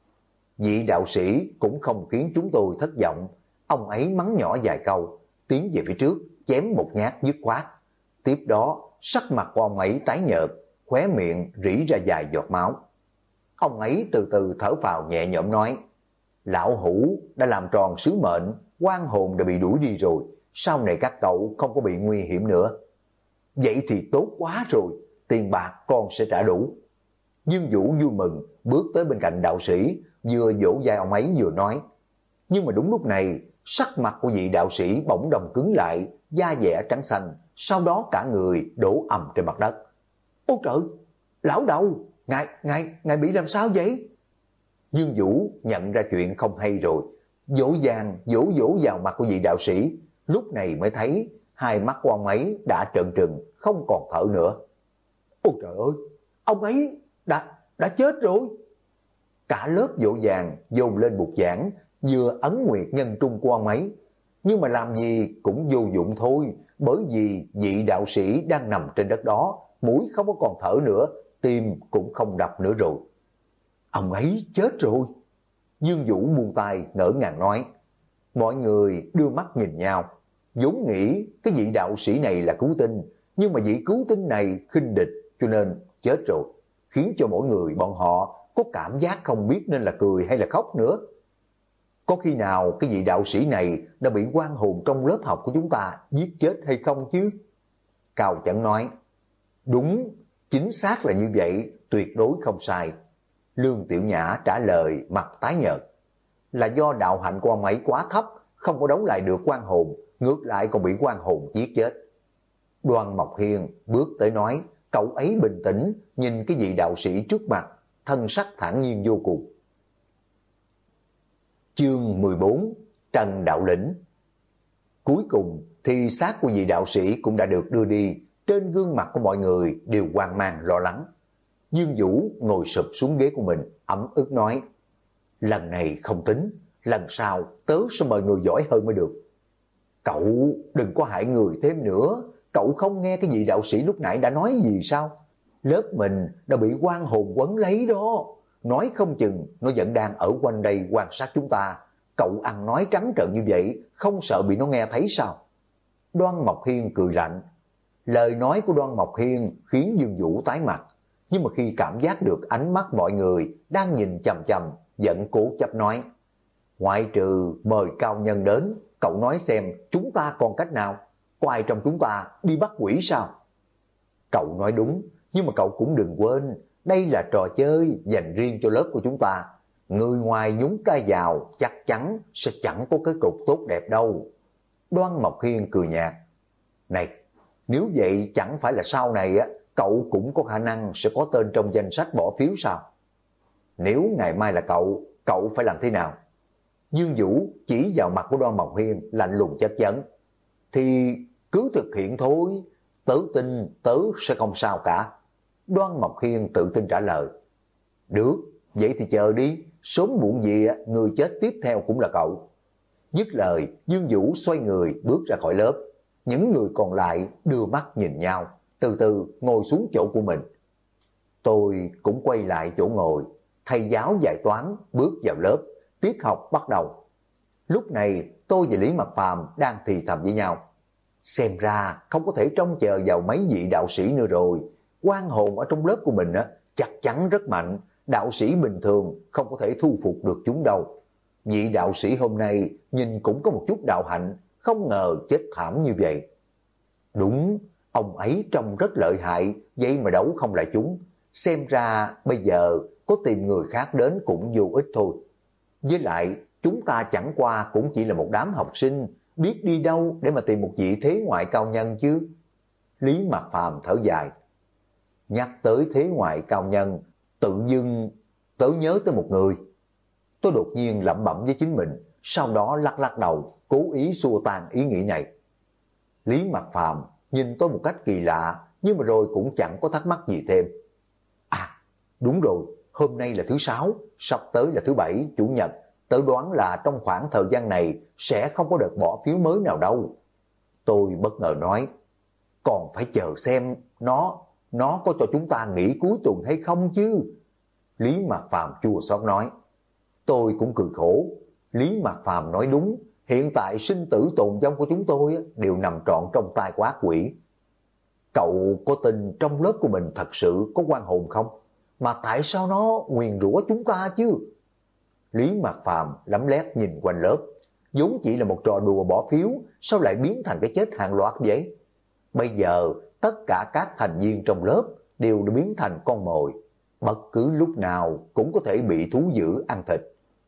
Vị đạo sĩ cũng không khiến chúng tôi thất vọng, ông ấy mắng nhỏ vài câu, tiến về phía trước, chém một nhát dứt khoát. Tiếp đó, sắc mặt của ông ấy tái nhợt, khóe miệng rỉ ra vài giọt máu. Ông ấy từ từ thở phào nhẹ nhõm nói, lão hủ đã làm tròn sứ mệnh, oan hồn đã bị đuổi đi rồi, sau này các cậu không có bị nguy hiểm nữa. Vậy thì tốt quá rồi, tiền bạc con sẽ trả đủ. Dương Vũ vui mừng, bước tới bên cạnh đạo sĩ, vừa vỗ vai ông ấy vừa nói. Nhưng mà đúng lúc này, sắc mặt của vị đạo sĩ bỗng đồng cứng lại, da dẻ trắng xanh, sau đó cả người đổ ầm trên mặt đất. Ôi trời, lão đầu, ngài bị làm sao vậy? Dương Vũ nhận ra chuyện không hay rồi, dỗ dàng vỗ vào mặt của vị đạo sĩ, lúc này mới thấy hai mắt của ông ấy đã trợn trừng, không còn thở nữa. Ôi trời ơi, ông ấy đã chết rồi. Cả lớp vội vàng dồn lên bục giảng, vừa ấn nguyệt nhân trung của ông ấy. Nhưng mà làm gì cũng vô dụng thôi, bởi vì vị đạo sĩ đang nằm trên đất đó, mũi không có còn thở nữa, tim cũng không đập nữa rồi. Ông ấy chết rồi. Dương Vũ buông tay ngỡ ngàng nói. Mọi người đưa mắt nhìn nhau, vốn nghĩ cái vị đạo sĩ này là cứu tinh, nhưng mà vị cứu tinh này khinh địch cho nên chết rồi, khiến cho mỗi người bọn họ có cảm giác không biết nên là cười hay là khóc nữa. Có khi nào cái vị đạo sĩ này đã bị oan hồn trong lớp học của chúng ta giết chết hay không chứ? Cao Chẩn nói, đúng, chính xác là như vậy, tuyệt đối không sai. Lương Tiểu Nhã trả lời mặt tái nhợt, là do đạo hạnh của ông ấy quá thấp, không có đấu lại được oan hồn, ngược lại còn bị oan hồn giết chết. Đoan Mộc Hiên bước tới nói, cậu ấy bình tĩnh nhìn cái vị đạo sĩ trước mặt, thân sắc thản nhiên vô cùng. Chương 14, Trần Đạo Lĩnh. Cuối cùng thì xác của vị đạo sĩ cũng đã được đưa đi, trên gương mặt của mọi người đều hoang mang lo lắng. Dương Vũ ngồi sụp xuống ghế của mình, ấm ức nói, lần này không tính, lần sau tớ sẽ mời người giỏi hơn mới được. Cậu đừng có hại người thêm nữa, cậu không nghe cái vị đạo sĩ lúc nãy đã nói gì sao? Lớp mình đã bị oan hồn quấn lấy đó, nói không chừng nó vẫn đang ở quanh đây quan sát chúng ta. Cậu ăn nói trắng trợn như vậy, không sợ bị nó nghe thấy sao? Đoan Mộc Hiên cười lạnh. Lời nói của Đoan Mộc Hiên khiến Dương Vũ tái mặt, nhưng mà khi cảm giác được ánh mắt mọi người đang nhìn chằm chằm, vẫn cố chấp nói, ngoại trừ mời cao nhân đến, cậu nói xem chúng ta còn cách nào? Có ai trong chúng ta đi bắt quỷ sao? Cậu nói đúng, nhưng mà cậu cũng đừng quên, đây là trò chơi dành riêng cho lớp của chúng ta. Người ngoài nhúng tay vào chắc chắn sẽ chẳng có kết cục tốt đẹp đâu. Đoan Mộc Hiên cười nhạt. Này, nếu vậy chẳng phải là sau này cậu cũng có khả năng sẽ có tên trong danh sách bỏ phiếu sao? Nếu ngày mai là cậu phải làm thế nào? Dương Vũ chỉ vào mặt của Đoan Mộc Hiên lạnh lùng chất vấn. Thì cứ thực hiện thôi, tớ tin tớ sẽ không sao cả. Đoan Mộc Hiên tự tin trả lời. Được, vậy thì chờ đi, sớm muộn gì người chết tiếp theo cũng là cậu. Dứt lời, Dương Vũ xoay người bước ra khỏi lớp. Những người còn lại đưa mắt nhìn nhau, từ từ ngồi xuống chỗ của mình. Tôi cũng quay lại chỗ ngồi, thầy giáo dạy toán bước vào lớp, tiết học bắt đầu. Lúc này tôi và Lý Mặc Phàm đang thì thầm với nhau. Xem ra không có thể trông chờ vào mấy vị đạo sĩ nữa rồi. Oan hồn ở trong lớp của mình chắc chắn rất mạnh. Đạo sĩ bình thường không có thể thu phục được chúng đâu. Vị đạo sĩ hôm nay nhìn cũng có một chút đạo hạnh, không ngờ chết thảm như vậy. Đúng, ông ấy trông rất lợi hại, vậy mà đấu không lại chúng. Xem ra bây giờ có tìm người khác đến cũng vô ích thôi. Với lại chúng ta chẳng qua cũng chỉ là một đám học sinh, biết đi đâu để mà tìm một vị thế ngoại cao nhân chứ. Lý Mạc Phàm thở dài. Nhắc tới thế ngoại cao nhân, tự dưng tớ nhớ tới một người. Tôi đột nhiên lẩm bẩm với chính mình, sau đó lắc lắc đầu, cố ý xua tan ý nghĩ này. Lý Mạc Phàm nhìn tôi một cách kỳ lạ, nhưng mà rồi cũng chẳng có thắc mắc gì thêm. À, đúng rồi, hôm nay là thứ Sáu, sắp tới là thứ Bảy, Chủ nhật. Tớ đoán là trong khoảng thời gian này sẽ không có đợt bỏ phiếu mới nào đâu. Tôi bất ngờ nói, còn phải chờ xem nó có cho chúng ta nghỉ cuối tuần hay không chứ. Lý Mạc Phàm chua xót nói. Tôi cũng cười khổ. Lý Mạc Phàm nói đúng, hiện tại sinh tử tồn vong của chúng tôi đều nằm trọn trong tay của ác quỷ. Cậu có tin trong lớp của mình thật sự có oan hồn không? Mà tại sao nó nguyền rủa chúng ta chứ? Lý Mạc Phàm lấm lét nhìn quanh lớp, vốn chỉ là một trò đùa bỏ phiếu, sao lại biến thành cái chết hàng loạt vậy? Bây giờ tất cả các thành viên trong lớp đều đã biến thành con mồi, bất cứ lúc nào cũng có thể bị thú dữ ăn thịt.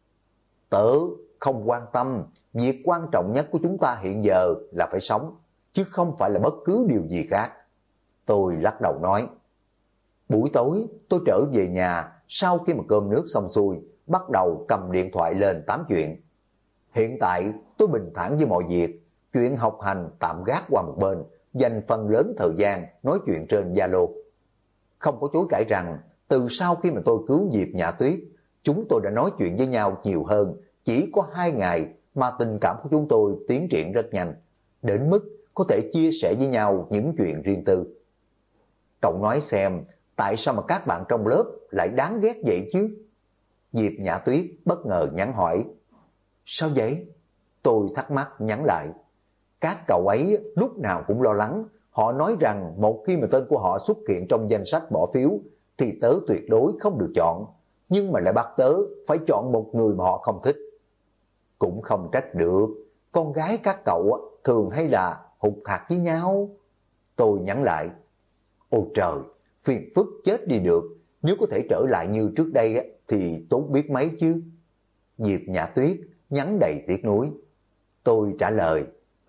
Tớ không quan tâm, việc quan trọng nhất của chúng ta hiện giờ là phải sống, chứ không phải là bất cứ điều gì khác. Tôi lắc đầu nói. Buổi tối tôi trở về nhà, sau khi mà cơm nước xong xuôi, bắt đầu cầm điện thoại lên tám chuyện. Hiện tại tôi bình thản với mọi việc, chuyện học hành tạm gác qua một bên, dành phần lớn thời gian nói chuyện trên Zalo. Không có chối cãi rằng, từ sau khi mà tôi cứu Diệp Nhã Tuyết, chúng tôi đã nói chuyện với nhau nhiều hơn, chỉ có 2 ngày mà tình cảm của chúng tôi tiến triển rất nhanh, đến mức có thể chia sẻ với nhau những chuyện riêng tư. Cậu nói xem, tại sao mà các bạn trong lớp lại đáng ghét vậy chứ? Diệp Nhã Tuyết bất ngờ nhắn hỏi. Sao vậy? Tôi thắc mắc nhắn lại. Các cậu ấy lúc nào cũng lo lắng. Họ nói rằng một khi mà tên của họ xuất hiện trong danh sách bỏ phiếu thì tớ tuyệt đối không được chọn. Nhưng mà lại bắt tớ phải chọn một người mà họ không thích. Cũng không trách được. Con gái các cậu thường hay là hụt hạt với nhau. Tôi nhắn lại. Ôi trời, phiền phức chết đi được. Nếu có thể trở lại như trước đây thì tốt biết mấy chứ. Diệp Nhã Tuyết nhắn đầy tiếc nuối. Tôi trả lời,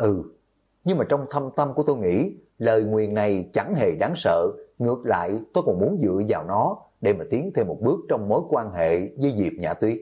nhưng mà trong thâm tâm của tôi nghĩ lời nguyền này chẳng hề đáng sợ, ngược lại tôi còn muốn dựa vào nó để mà tiến thêm một bước trong mối quan hệ với Diệp Nhã Tuyết.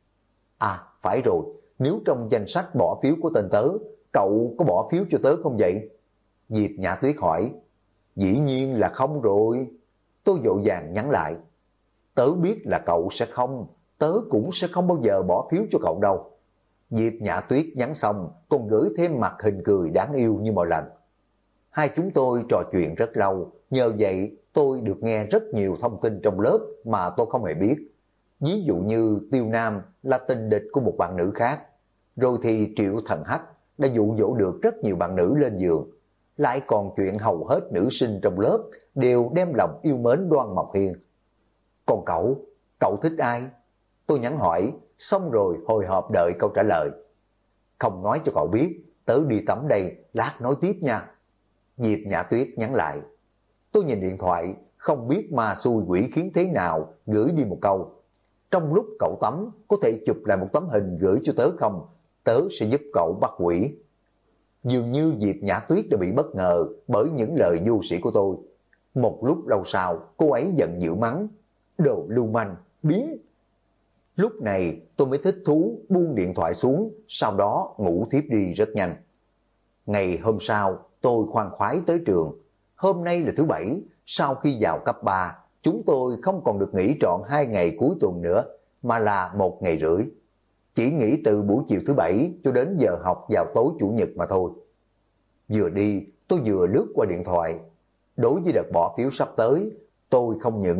À, phải rồi, nếu trong danh sách bỏ phiếu của tên tớ, cậu có bỏ phiếu cho tớ không vậy? Diệp Nhã Tuyết hỏi. Dĩ nhiên là không rồi. Tôi vội vàng nhắn lại. Tớ biết là cậu sẽ không, tớ cũng sẽ không bao giờ bỏ phiếu cho cậu đâu. Diệp Nhã Tuyết nhắn xong còn gửi thêm mặt hình cười đáng yêu như mọi lần. Hai chúng tôi trò chuyện rất lâu, nhờ vậy tôi được nghe rất nhiều thông tin trong lớp mà tôi không hề biết. Ví dụ như Tiêu Nam là tình địch của một bạn nữ khác, rồi thì Triệu Thần Hắc đã dụ dỗ được rất nhiều bạn nữ lên giường. Lại còn chuyện hầu hết nữ sinh trong lớp đều đem lòng yêu mến Đoan Mộc Hiên. Còn cậu thích ai? Tôi nhắn hỏi, xong rồi hồi hộp đợi câu trả lời. Không nói cho cậu biết, tớ đi tắm đây, lát nói tiếp nha. Diệp Nhã Tuyết nhắn lại. Tôi nhìn điện thoại, không biết ma xui quỷ khiến thế nào, gửi đi một câu. Trong lúc cậu tắm, có thể chụp lại một tấm hình gửi cho tớ không? Tớ sẽ giúp cậu bắt quỷ. Dường như Diệp Nhã Tuyết đã bị bất ngờ bởi những lời vô sĩ của tôi. Một lúc lâu sau, cô ấy giận dữ mắng. Đồ lưu manh, biến! Lúc này tôi mới thích thú buông điện thoại xuống, sau đó ngủ thiếp đi rất nhanh. Ngày hôm sau, tôi khoan khoái tới trường. Hôm nay là thứ Bảy, sau khi vào cấp 3, chúng tôi không còn được nghỉ trọn 2 ngày cuối tuần nữa, mà là 1 ngày rưỡi. Chỉ nghỉ từ buổi chiều thứ Bảy cho đến giờ học vào tối Chủ nhật mà thôi. Vừa đi, tôi vừa lướt qua điện thoại. Đối với đợt bỏ phiếu sắp tới, tôi không những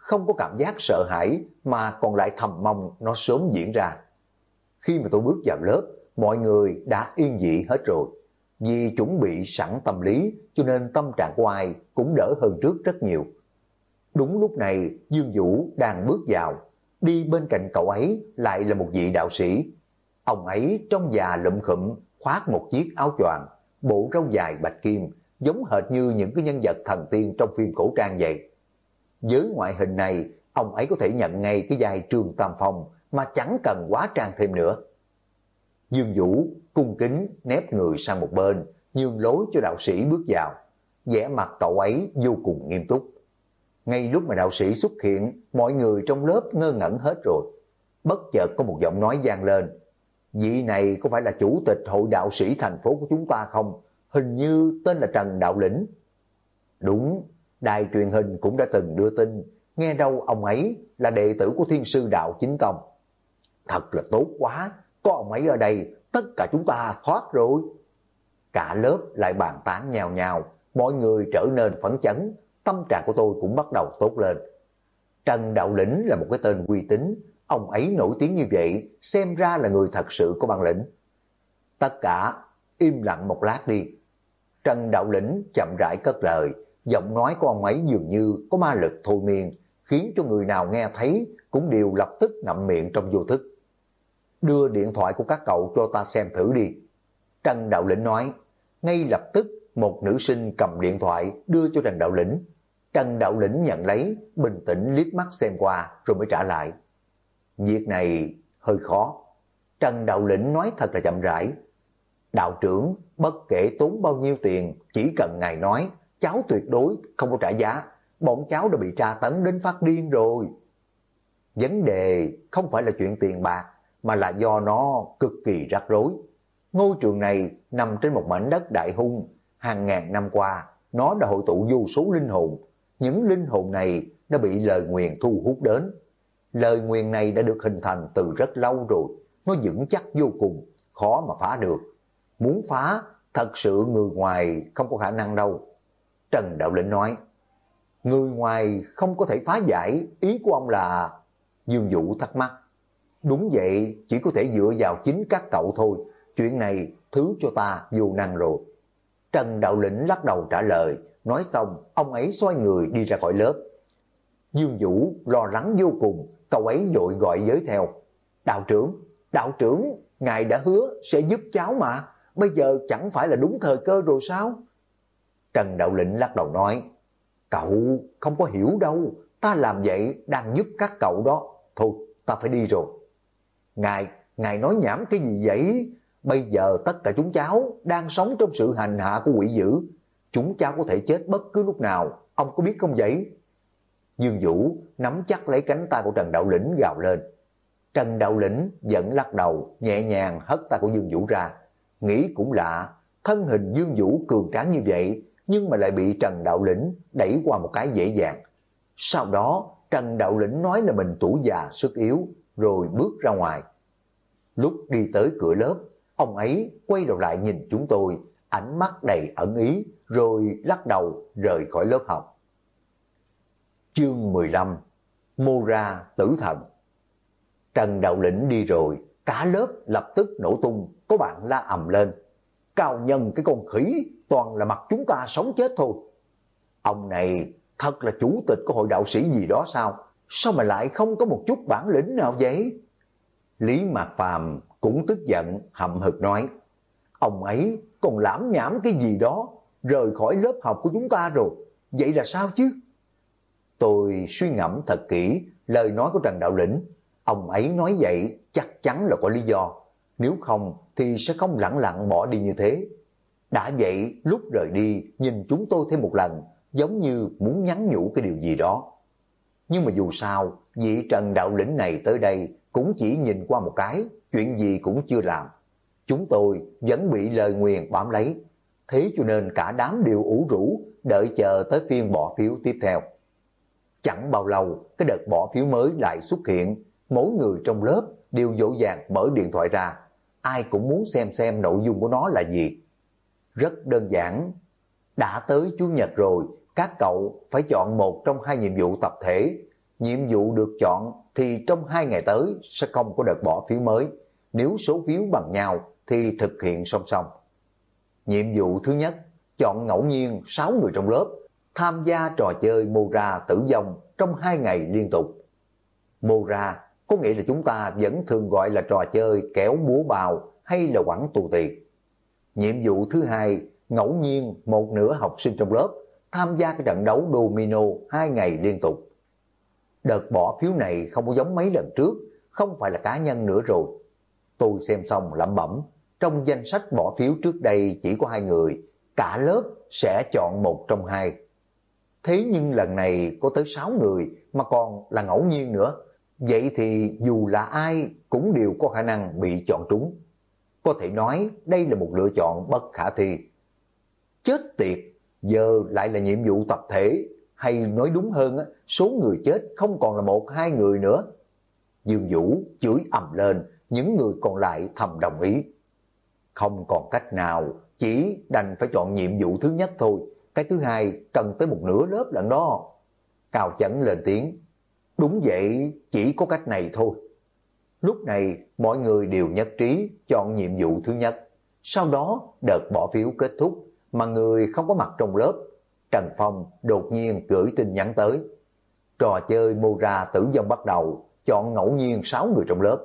không có cảm giác sợ hãi mà còn lại thầm mong nó sớm diễn ra. Khi mà tôi bước vào lớp, mọi người đã yên dị hết rồi. Vì chuẩn bị sẵn tâm lý cho nên tâm trạng của ai cũng đỡ hơn trước rất nhiều. Đúng lúc này Dương Vũ đang bước vào, đi bên cạnh cậu ấy lại là một vị đạo sĩ. Ông ấy trông già lụm khụm, khoác một chiếc áo choàng, bộ râu dài bạch kim, giống hệt như những cái nhân vật thần tiên trong phim cổ trang vậy. Với ngoại hình này, ông ấy có thể nhận ngay cái vai Trương Tam Phong mà chẳng cần quá trang thêm nữa. Dương Vũ cung kính nép người sang một bên, nhường lối cho đạo sĩ bước vào. Vẻ mặt cậu ấy vô cùng nghiêm túc. Ngay lúc mà đạo sĩ xuất hiện, mọi người trong lớp ngơ ngẩn hết rồi. Bất chợt có một giọng nói vang lên. Vị này có phải là chủ tịch hội đạo sĩ thành phố của chúng ta không? Hình như tên là Trần Đạo Lĩnh. Đúng, đài truyền hình cũng đã từng đưa tin, nghe đâu ông ấy là đệ tử của Thiên Sư Đạo Chính Tông. Thật là tốt quá, có ông ấy ở đây, tất cả chúng ta thoát rồi. Cả lớp lại bàn tán nhào nhào, mọi người trở nên phấn chấn, tâm trạng của tôi cũng bắt đầu tốt lên. Trần Đạo Lĩnh là một cái tên uy tín, ông ấy nổi tiếng như vậy, xem ra là người thật sự có bản lĩnh. Tất cả im lặng một lát đi. Trần Đạo Lĩnh chậm rãi cất lời, giọng nói của ông ấy dường như có ma lực thôi miên, khiến cho người nào nghe thấy cũng đều lập tức ngậm miệng trong vô thức. Đưa điện thoại của các cậu cho ta xem thử đi. Trần Đạo Lĩnh nói. Ngay lập tức một nữ sinh cầm điện thoại đưa cho Trần Đạo Lĩnh. Trần Đạo Lĩnh nhận lấy, bình tĩnh liếc mắt xem qua rồi mới trả lại. Việc này hơi khó. Trần Đạo Lĩnh nói thật là chậm rãi. Đạo trưởng, bất kể tốn bao nhiêu tiền, chỉ cần ngài nói, cháu tuyệt đối không có trả giá. Bọn cháu đã bị tra tấn đến phát điên rồi. Vấn đề không phải là chuyện tiền bạc, mà là do nó cực kỳ rắc rối. Ngôi trường này nằm trên một mảnh đất đại hung. Hàng ngàn năm qua, nó đã hội tụ vô số linh hồn. Những linh hồn này đã bị lời nguyền thu hút đến. Lời nguyền này đã được hình thành từ rất lâu rồi. Nó vững chắc vô cùng, khó mà phá được. Muốn phá, thật sự người ngoài không có khả năng đâu. Trần Đạo Lĩnh nói. Người ngoài không có thể phá giải, ý của ông là... Dương Vũ thắc mắc. Đúng vậy, chỉ có thể dựa vào chính các cậu thôi. Chuyện này thứ cho ta vô năng rồi. Trần Đạo Lĩnh lắc đầu trả lời. Nói xong, ông ấy xoay người đi ra khỏi lớp. Dương Vũ lo lắng vô cùng, cậu ấy vội gọi giới theo. Đạo trưởng, ngài đã hứa sẽ giúp cháu mà, bây giờ chẳng phải là đúng thời cơ rồi sao? Trần Đạo Lĩnh lắc đầu nói. Cậu không có hiểu đâu, ta làm vậy đang giúp các cậu đó. Thôi, ta phải đi rồi. Ngài nói nhảm cái gì vậy? Bây giờ tất cả chúng cháu đang sống trong sự hành hạ của quỷ dữ. Chúng cháu có thể chết bất cứ lúc nào, ông có biết không vậy? Dương Vũ nắm chắc lấy cánh tay của Trần Đạo Lĩnh gào lên. Trần Đạo Lĩnh vẫn lắc đầu, nhẹ nhàng hất tay của Dương Vũ ra. Nghĩ cũng lạ, thân hình Dương Vũ cường tráng như vậy, nhưng mà lại bị Trần Đạo Lĩnh đẩy qua một cái dễ dàng. Sau đó, Trần Đạo Lĩnh nói là mình tuổi già sức yếu, rồi bước ra ngoài. Lúc đi tới cửa lớp, ông ấy quay đầu lại nhìn chúng tôi, ánh mắt đầy ẩn ý, rồi lắc đầu rời khỏi lớp học. Chương 15. Mô Ra Tử Thần. Trần Đạo Lĩnh đi rồi, cả lớp lập tức nổ tung, có bạn la ầm lên. Cao Nhân cái con khỉ, toàn là mặt chúng ta sống chết thôi. Ông này thật là chủ tịch của hội đạo sĩ gì đó sao? Sao mà lại không có một chút bản lĩnh nào vậy? Lý Mạc Phàm cũng tức giận, hậm hực nói. Ông ấy còn lảm nhảm cái gì đó, rời khỏi lớp học của chúng ta rồi. Vậy là sao chứ? Tôi suy ngẫm thật kỹ lời nói của Trần Đạo Lĩnh. Ông ấy nói vậy chắc chắn là có lý do. Nếu không thì sẽ không lẳng lặng bỏ đi như thế. Đã vậy lúc rời đi nhìn chúng tôi thêm một lần, giống như muốn nhắn nhủ cái điều gì đó. Nhưng mà dù sao, vị Trần Đạo Lĩnh này tới đây cũng chỉ nhìn qua một cái, chuyện gì cũng chưa làm. Chúng tôi vẫn bị lời nguyền bám lấy. Thế cho nên cả đám đều ủ rũ, đợi chờ tới phiên bỏ phiếu tiếp theo. Chẳng bao lâu, cái đợt bỏ phiếu mới lại xuất hiện. Mỗi người trong lớp đều vội vàng mở điện thoại ra. Ai cũng muốn xem nội dung của nó là gì. Rất đơn giản. Đã tới Chủ nhật rồi, các cậu phải chọn một trong hai nhiệm vụ tập thể. nhiệm vụ được chọn thì trong 2 ngày tới sẽ không có đợt bỏ phiếu mới. Nếu số phiếu bằng nhau thì thực hiện song song. Nhiệm vụ thứ nhất, chọn ngẫu nhiên 6 người trong lớp tham gia trò chơi mô ra tử vong trong 2 ngày liên tục. Mô ra có nghĩa là chúng ta vẫn thường gọi là trò chơi kéo búa bào hay là quẳng tù tiền. Nhiệm vụ thứ hai, ngẫu nhiên một nửa học sinh trong lớp tham gia cái trận đấu domino 2 ngày liên tục. Đợt bỏ phiếu này không có giống mấy lần trước, không phải là cá nhân nữa rồi. Tôi xem xong lẩm bẩm, trong danh sách bỏ phiếu trước đây chỉ có 2 người, cả lớp sẽ chọn một trong hai. Thế nhưng lần này có tới 6 người mà còn là ngẫu nhiên nữa. Vậy thì dù là ai cũng đều có khả năng bị chọn trúng. Có thể nói đây là một lựa chọn bất khả thi. Chết tiệt, giờ lại là nhiệm vụ tập thể, hay nói đúng hơn, số người chết không còn là 1-2 người nữa. Dương Vũ chửi ầm lên, những người còn lại thầm đồng ý. Không còn cách nào, chỉ đành phải chọn nhiệm vụ thứ nhất thôi. Cái thứ hai cần tới một nửa lớp lận đó. Cao Chấn lên tiếng. Đúng vậy, chỉ có cách này thôi. Lúc này mọi người đều nhất trí chọn nhiệm vụ thứ nhất. Sau đó đợt bỏ phiếu kết thúc mà người không có mặt trong lớp. Trần Phong đột nhiên gửi tin nhắn tới. Trò chơi mô ra tử vong bắt đầu, chọn ngẫu nhiên 6 người trong lớp.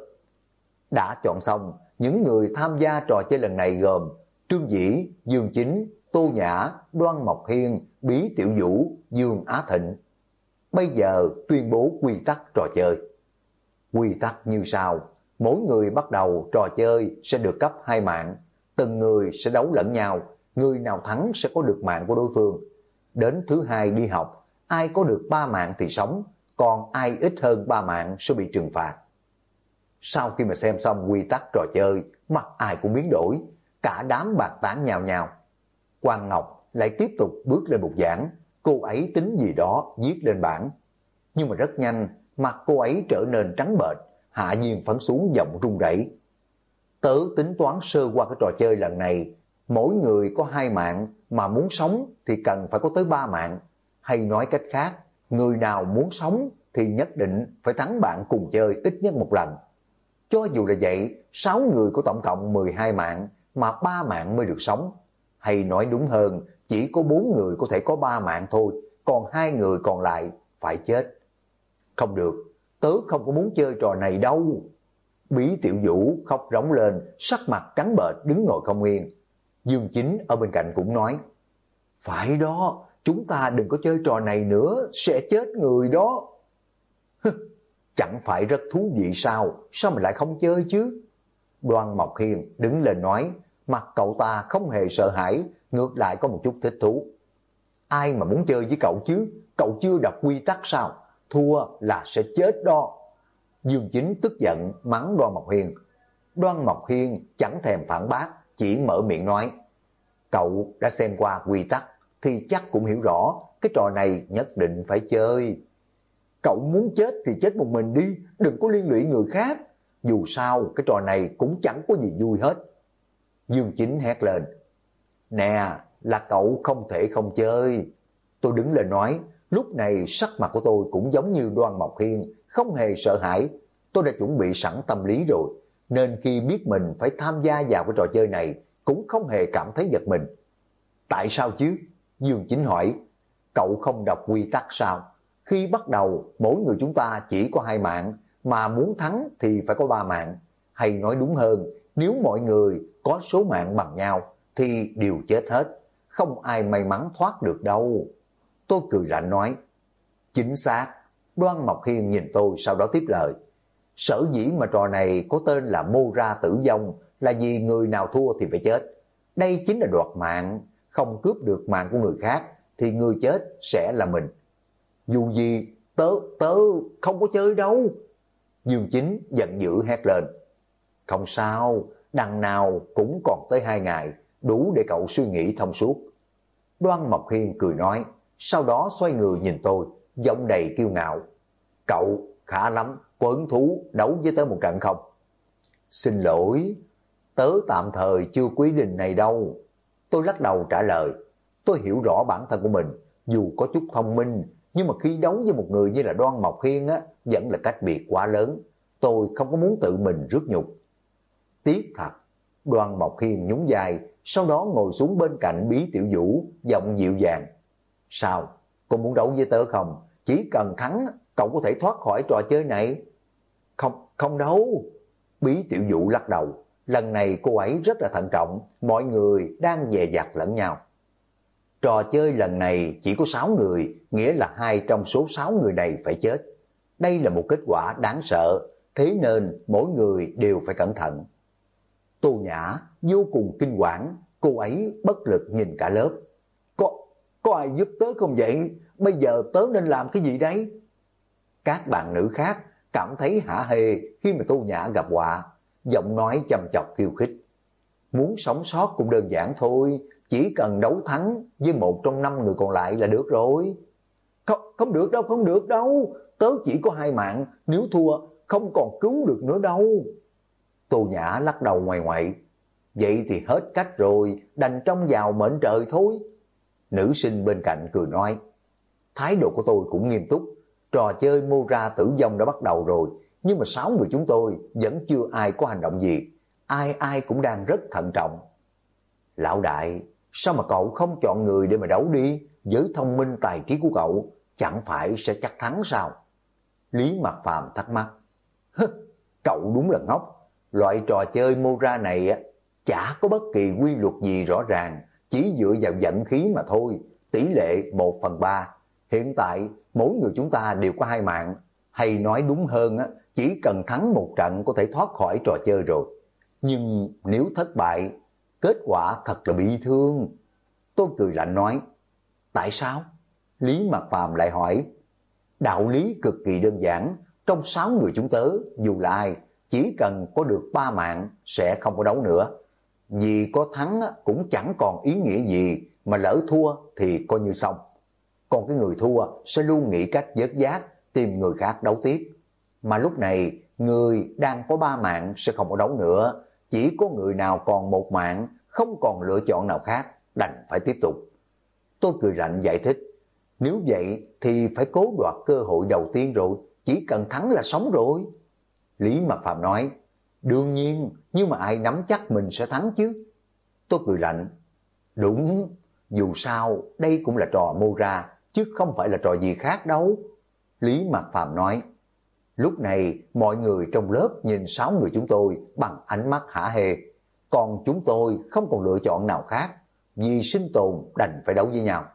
Đã chọn xong, những người tham gia trò chơi lần này gồm Trương Dĩ, Dương Chính, Tô Nhã, Đoan Mộc Hiên, Bí Tiểu Vũ, Dương Á Thịnh. Bây giờ tuyên bố quy tắc trò chơi. Quy tắc như sau, mỗi người bắt đầu trò chơi sẽ được cấp 2 mạng, từng người sẽ đấu lẫn nhau, người nào thắng sẽ có được mạng của đối phương. Đến thứ hai đi học, ai có được 3 mạng thì sống, còn ai ít hơn 3 mạng sẽ bị trừng phạt. Sau khi mà xem xong quy tắc trò chơi, mặt ai cũng biến đổi, cả đám bạc tán nhào nhào. Quang Ngọc lại tiếp tục bước lên một giảng, cô ấy tính gì đó viết lên bảng. Nhưng mà rất nhanh, mặt cô ấy trở nên trắng bệch, hạ nhiên phấn xuống giọng run rẩy. Tớ tính toán sơ qua cái trò chơi lần này, mỗi người có 2 mạng, mà muốn sống thì cần phải có tới 3 mạng. Hay nói cách khác, người nào muốn sống thì nhất định phải thắng bạn cùng chơi ít nhất một lần. Cho dù là vậy, 6 người có tổng cộng 12 mạng, mà 3 mạng mới được sống. Hay nói đúng hơn, chỉ có 4 người có thể có 3 mạng thôi, còn 2 người còn lại phải chết. Không được, tớ không có muốn chơi trò này đâu. Bí Tiểu Vũ khóc rống lên, sắc mặt trắng bệch đứng ngồi không yên. Dương Chính ở bên cạnh cũng nói, phải đó, chúng ta đừng có chơi trò này nữa, sẽ chết người đó. Chẳng phải rất thú vị sao mà lại không chơi chứ? Đoan Mộc Hiên đứng lên nói, mặt cậu ta không hề sợ hãi, ngược lại có một chút thích thú. Ai mà muốn chơi với cậu chứ? Cậu chưa đọc quy tắc sao? Thua là sẽ chết đó. Dương Chính tức giận mắng Đoan Mộc Hiên. Đoan Mộc Hiên chẳng thèm phản bác, chỉ mở miệng nói, cậu đã xem qua quy tắc thì chắc cũng hiểu rõ cái trò này nhất định phải chơi. Cậu muốn chết thì chết một mình đi, đừng có liên lụy người khác. Dù sao cái trò này cũng chẳng có gì vui hết. Dương Chính hét lên, nè, là cậu không thể không chơi. Tôi đứng lên nói, lúc này sắc mặt của tôi cũng giống như Đoan Mộc Hiên, không hề sợ hãi. Tôi đã chuẩn bị sẵn tâm lý rồi, nên khi biết mình phải tham gia vào cái trò chơi này, cũng không hề cảm thấy giật mình. Tại sao chứ? Dương Chính hỏi, cậu không đọc quy tắc sao? Khi bắt đầu, mỗi người chúng ta chỉ có 2 mạng, mà muốn thắng thì phải có 3 mạng. Hay nói đúng hơn, nếu mọi người có số mạng bằng nhau, thì đều chết hết. Không ai may mắn thoát được đâu. Tôi cười lạnh nói, chính xác. Đoan Mộc Hiên nhìn tôi sau đó tiếp lời, sở dĩ mà trò này có tên là mô ra tử vong là vì người nào thua thì phải chết. Đây chính là đoạt mạng, không cướp được mạng của người khác thì người chết sẽ là mình. Dù gì tớ không có chơi đâu. Dương Chính giận dữ hét lên, không sao, đằng nào cũng còn tới 2 ngày, đủ để cậu suy nghĩ thông suốt. Đoan Mộc Hiên cười nói, sau đó xoay người nhìn tôi, giọng đầy kiêu ngạo, cậu khá lắm, có hứng thú đấu với tớ một trận không? Xin lỗi, tớ tạm thời chưa quyết định này đâu. Tôi lắc đầu trả lời, tôi hiểu rõ bản thân của mình, dù có chút thông minh, Nhưng mà khi đấu với một người như là Đoan Mộc Hiên á, vẫn là cách biệt quá lớn. Tôi không có muốn tự mình rước nhục. Tiếc thật. Đoan Mộc Hiên nhún vai, sau đó ngồi xuống bên cạnh Bí Tiểu Vũ, giọng dịu dàng. Sao? Cô muốn đấu với tớ không? Chỉ cần thắng, cậu có thể thoát khỏi trò chơi này. Không đâu. Bí Tiểu Vũ lắc đầu. Lần này cô ấy rất là thận trọng, mọi người đang dè dặt lẫn nhau. Trò chơi lần này chỉ có 6 người, nghĩa là 2 trong số 6 người này phải chết. Đây là một kết quả đáng sợ, thế nên mỗi người đều phải cẩn thận. Tô Nhã vô cùng kinh quản, cô ấy bất lực nhìn cả lớp. Có ai giúp tớ không vậy? Bây giờ tớ nên làm cái gì đấy? Các bạn nữ khác cảm thấy hả hê khi mà Tô Nhã gặp họa, giọng nói chăm chọc khiêu khích. Muốn sống sót cũng đơn giản thôi, chỉ cần đấu thắng với một trong 5 người còn lại là được rồi. Không được đâu, không được đâu, tớ chỉ có 2 mạng, nếu thua không còn cứu được nữa đâu. Tô Nhã lắc đầu ngoài ngoại. Vậy thì hết cách rồi, đành trông vào mệnh trời thôi. Nữ sinh bên cạnh cười nói. Thái độ của tôi cũng nghiêm túc, trò chơi mô ra tử vong đã bắt đầu rồi, nhưng mà 6 người chúng tôi vẫn chưa ai có hành động gì, ai cũng đang rất thận trọng. Lão đại, sao mà cậu không chọn người để mà đấu đi, với thông minh tài trí của cậu, chẳng phải sẽ chắc thắng sao? Lý Mạc Phàm thắc mắc. Cậu đúng là ngốc, loại trò chơi mô ra này chả có bất kỳ quy luật gì rõ ràng, chỉ dựa vào vận khí mà thôi, tỷ lệ 1/3. Hiện tại mỗi người chúng ta đều có 2 mạng, hay nói đúng hơn chỉ cần thắng một trận có thể thoát khỏi trò chơi rồi. Nhưng nếu thất bại, kết quả thật là bị thương. Tôi cười lạnh nói. Tại sao? Lý Mạc Phàm lại hỏi. Đạo lý cực kỳ đơn giản, trong 6 người chúng tớ, dù là ai, chỉ cần có được 3 mạng sẽ không có đấu nữa. Vì có thắng cũng chẳng còn ý nghĩa gì, mà lỡ thua thì coi như xong. Còn cái người thua sẽ luôn nghĩ cách vớt vát, tìm người khác đấu tiếp. Mà lúc này, người đang có 3 mạng sẽ không có đấu nữa. Chỉ có người nào còn 1 mạng, không còn lựa chọn nào khác, đành phải tiếp tục. Tôi cười lạnh giải thích. Nếu vậy thì phải cố đoạt cơ hội đầu tiên rồi, chỉ cần thắng là sống rồi. Lý Mạc Phàm nói. Đương nhiên, nhưng mà ai nắm chắc mình sẽ thắng chứ? Tôi cười lạnh. Đúng, dù sao đây cũng là trò mô ra, chứ không phải là trò gì khác đâu. Lý Mạc Phàm nói. Lúc này mọi người trong lớp nhìn 6 người chúng tôi bằng ánh mắt hả hê. Còn chúng tôi không còn lựa chọn nào khác, vì sinh tồn đành phải đấu với nhau.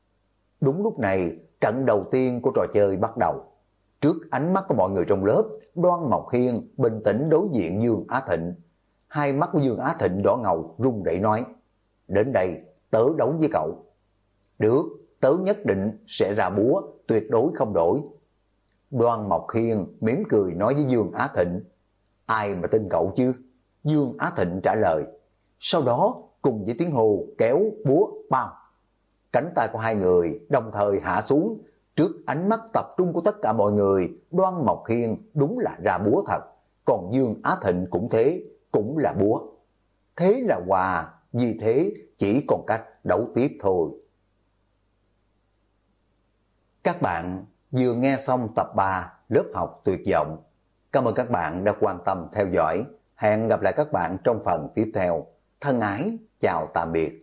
Đúng lúc này trận đầu tiên của trò chơi bắt đầu. Trước ánh mắt của mọi người trong lớp, Đoan Mộc Hiên bình tĩnh đối diện Dương Á Thịnh. Hai mắt của Dương Á Thịnh đỏ ngầu run rẩy nói. Đến đây tớ đấu với cậu. Được, tớ nhất định sẽ ra búa, tuyệt đối không đổi. Đoan Mộc Hiên mỉm cười nói với Dương Á Thịnh. Ai mà tin cậu chứ? Dương Á Thịnh trả lời. Sau đó cùng với tiếng hô kéo búa bao. Cánh tay của hai người đồng thời hạ xuống. Trước ánh mắt tập trung của tất cả mọi người, Đoan Mộc Hiên đúng là ra búa thật. Còn Dương Á Thịnh cũng thế, cũng là búa. Thế là hòa, vì thế chỉ còn cách đấu tiếp thôi. Các bạn vừa nghe xong tập 3 lớp học tuyệt vọng. Cảm ơn các bạn đã quan tâm theo dõi. Hẹn gặp lại các bạn trong phần tiếp theo. Thân ái, chào tạm biệt.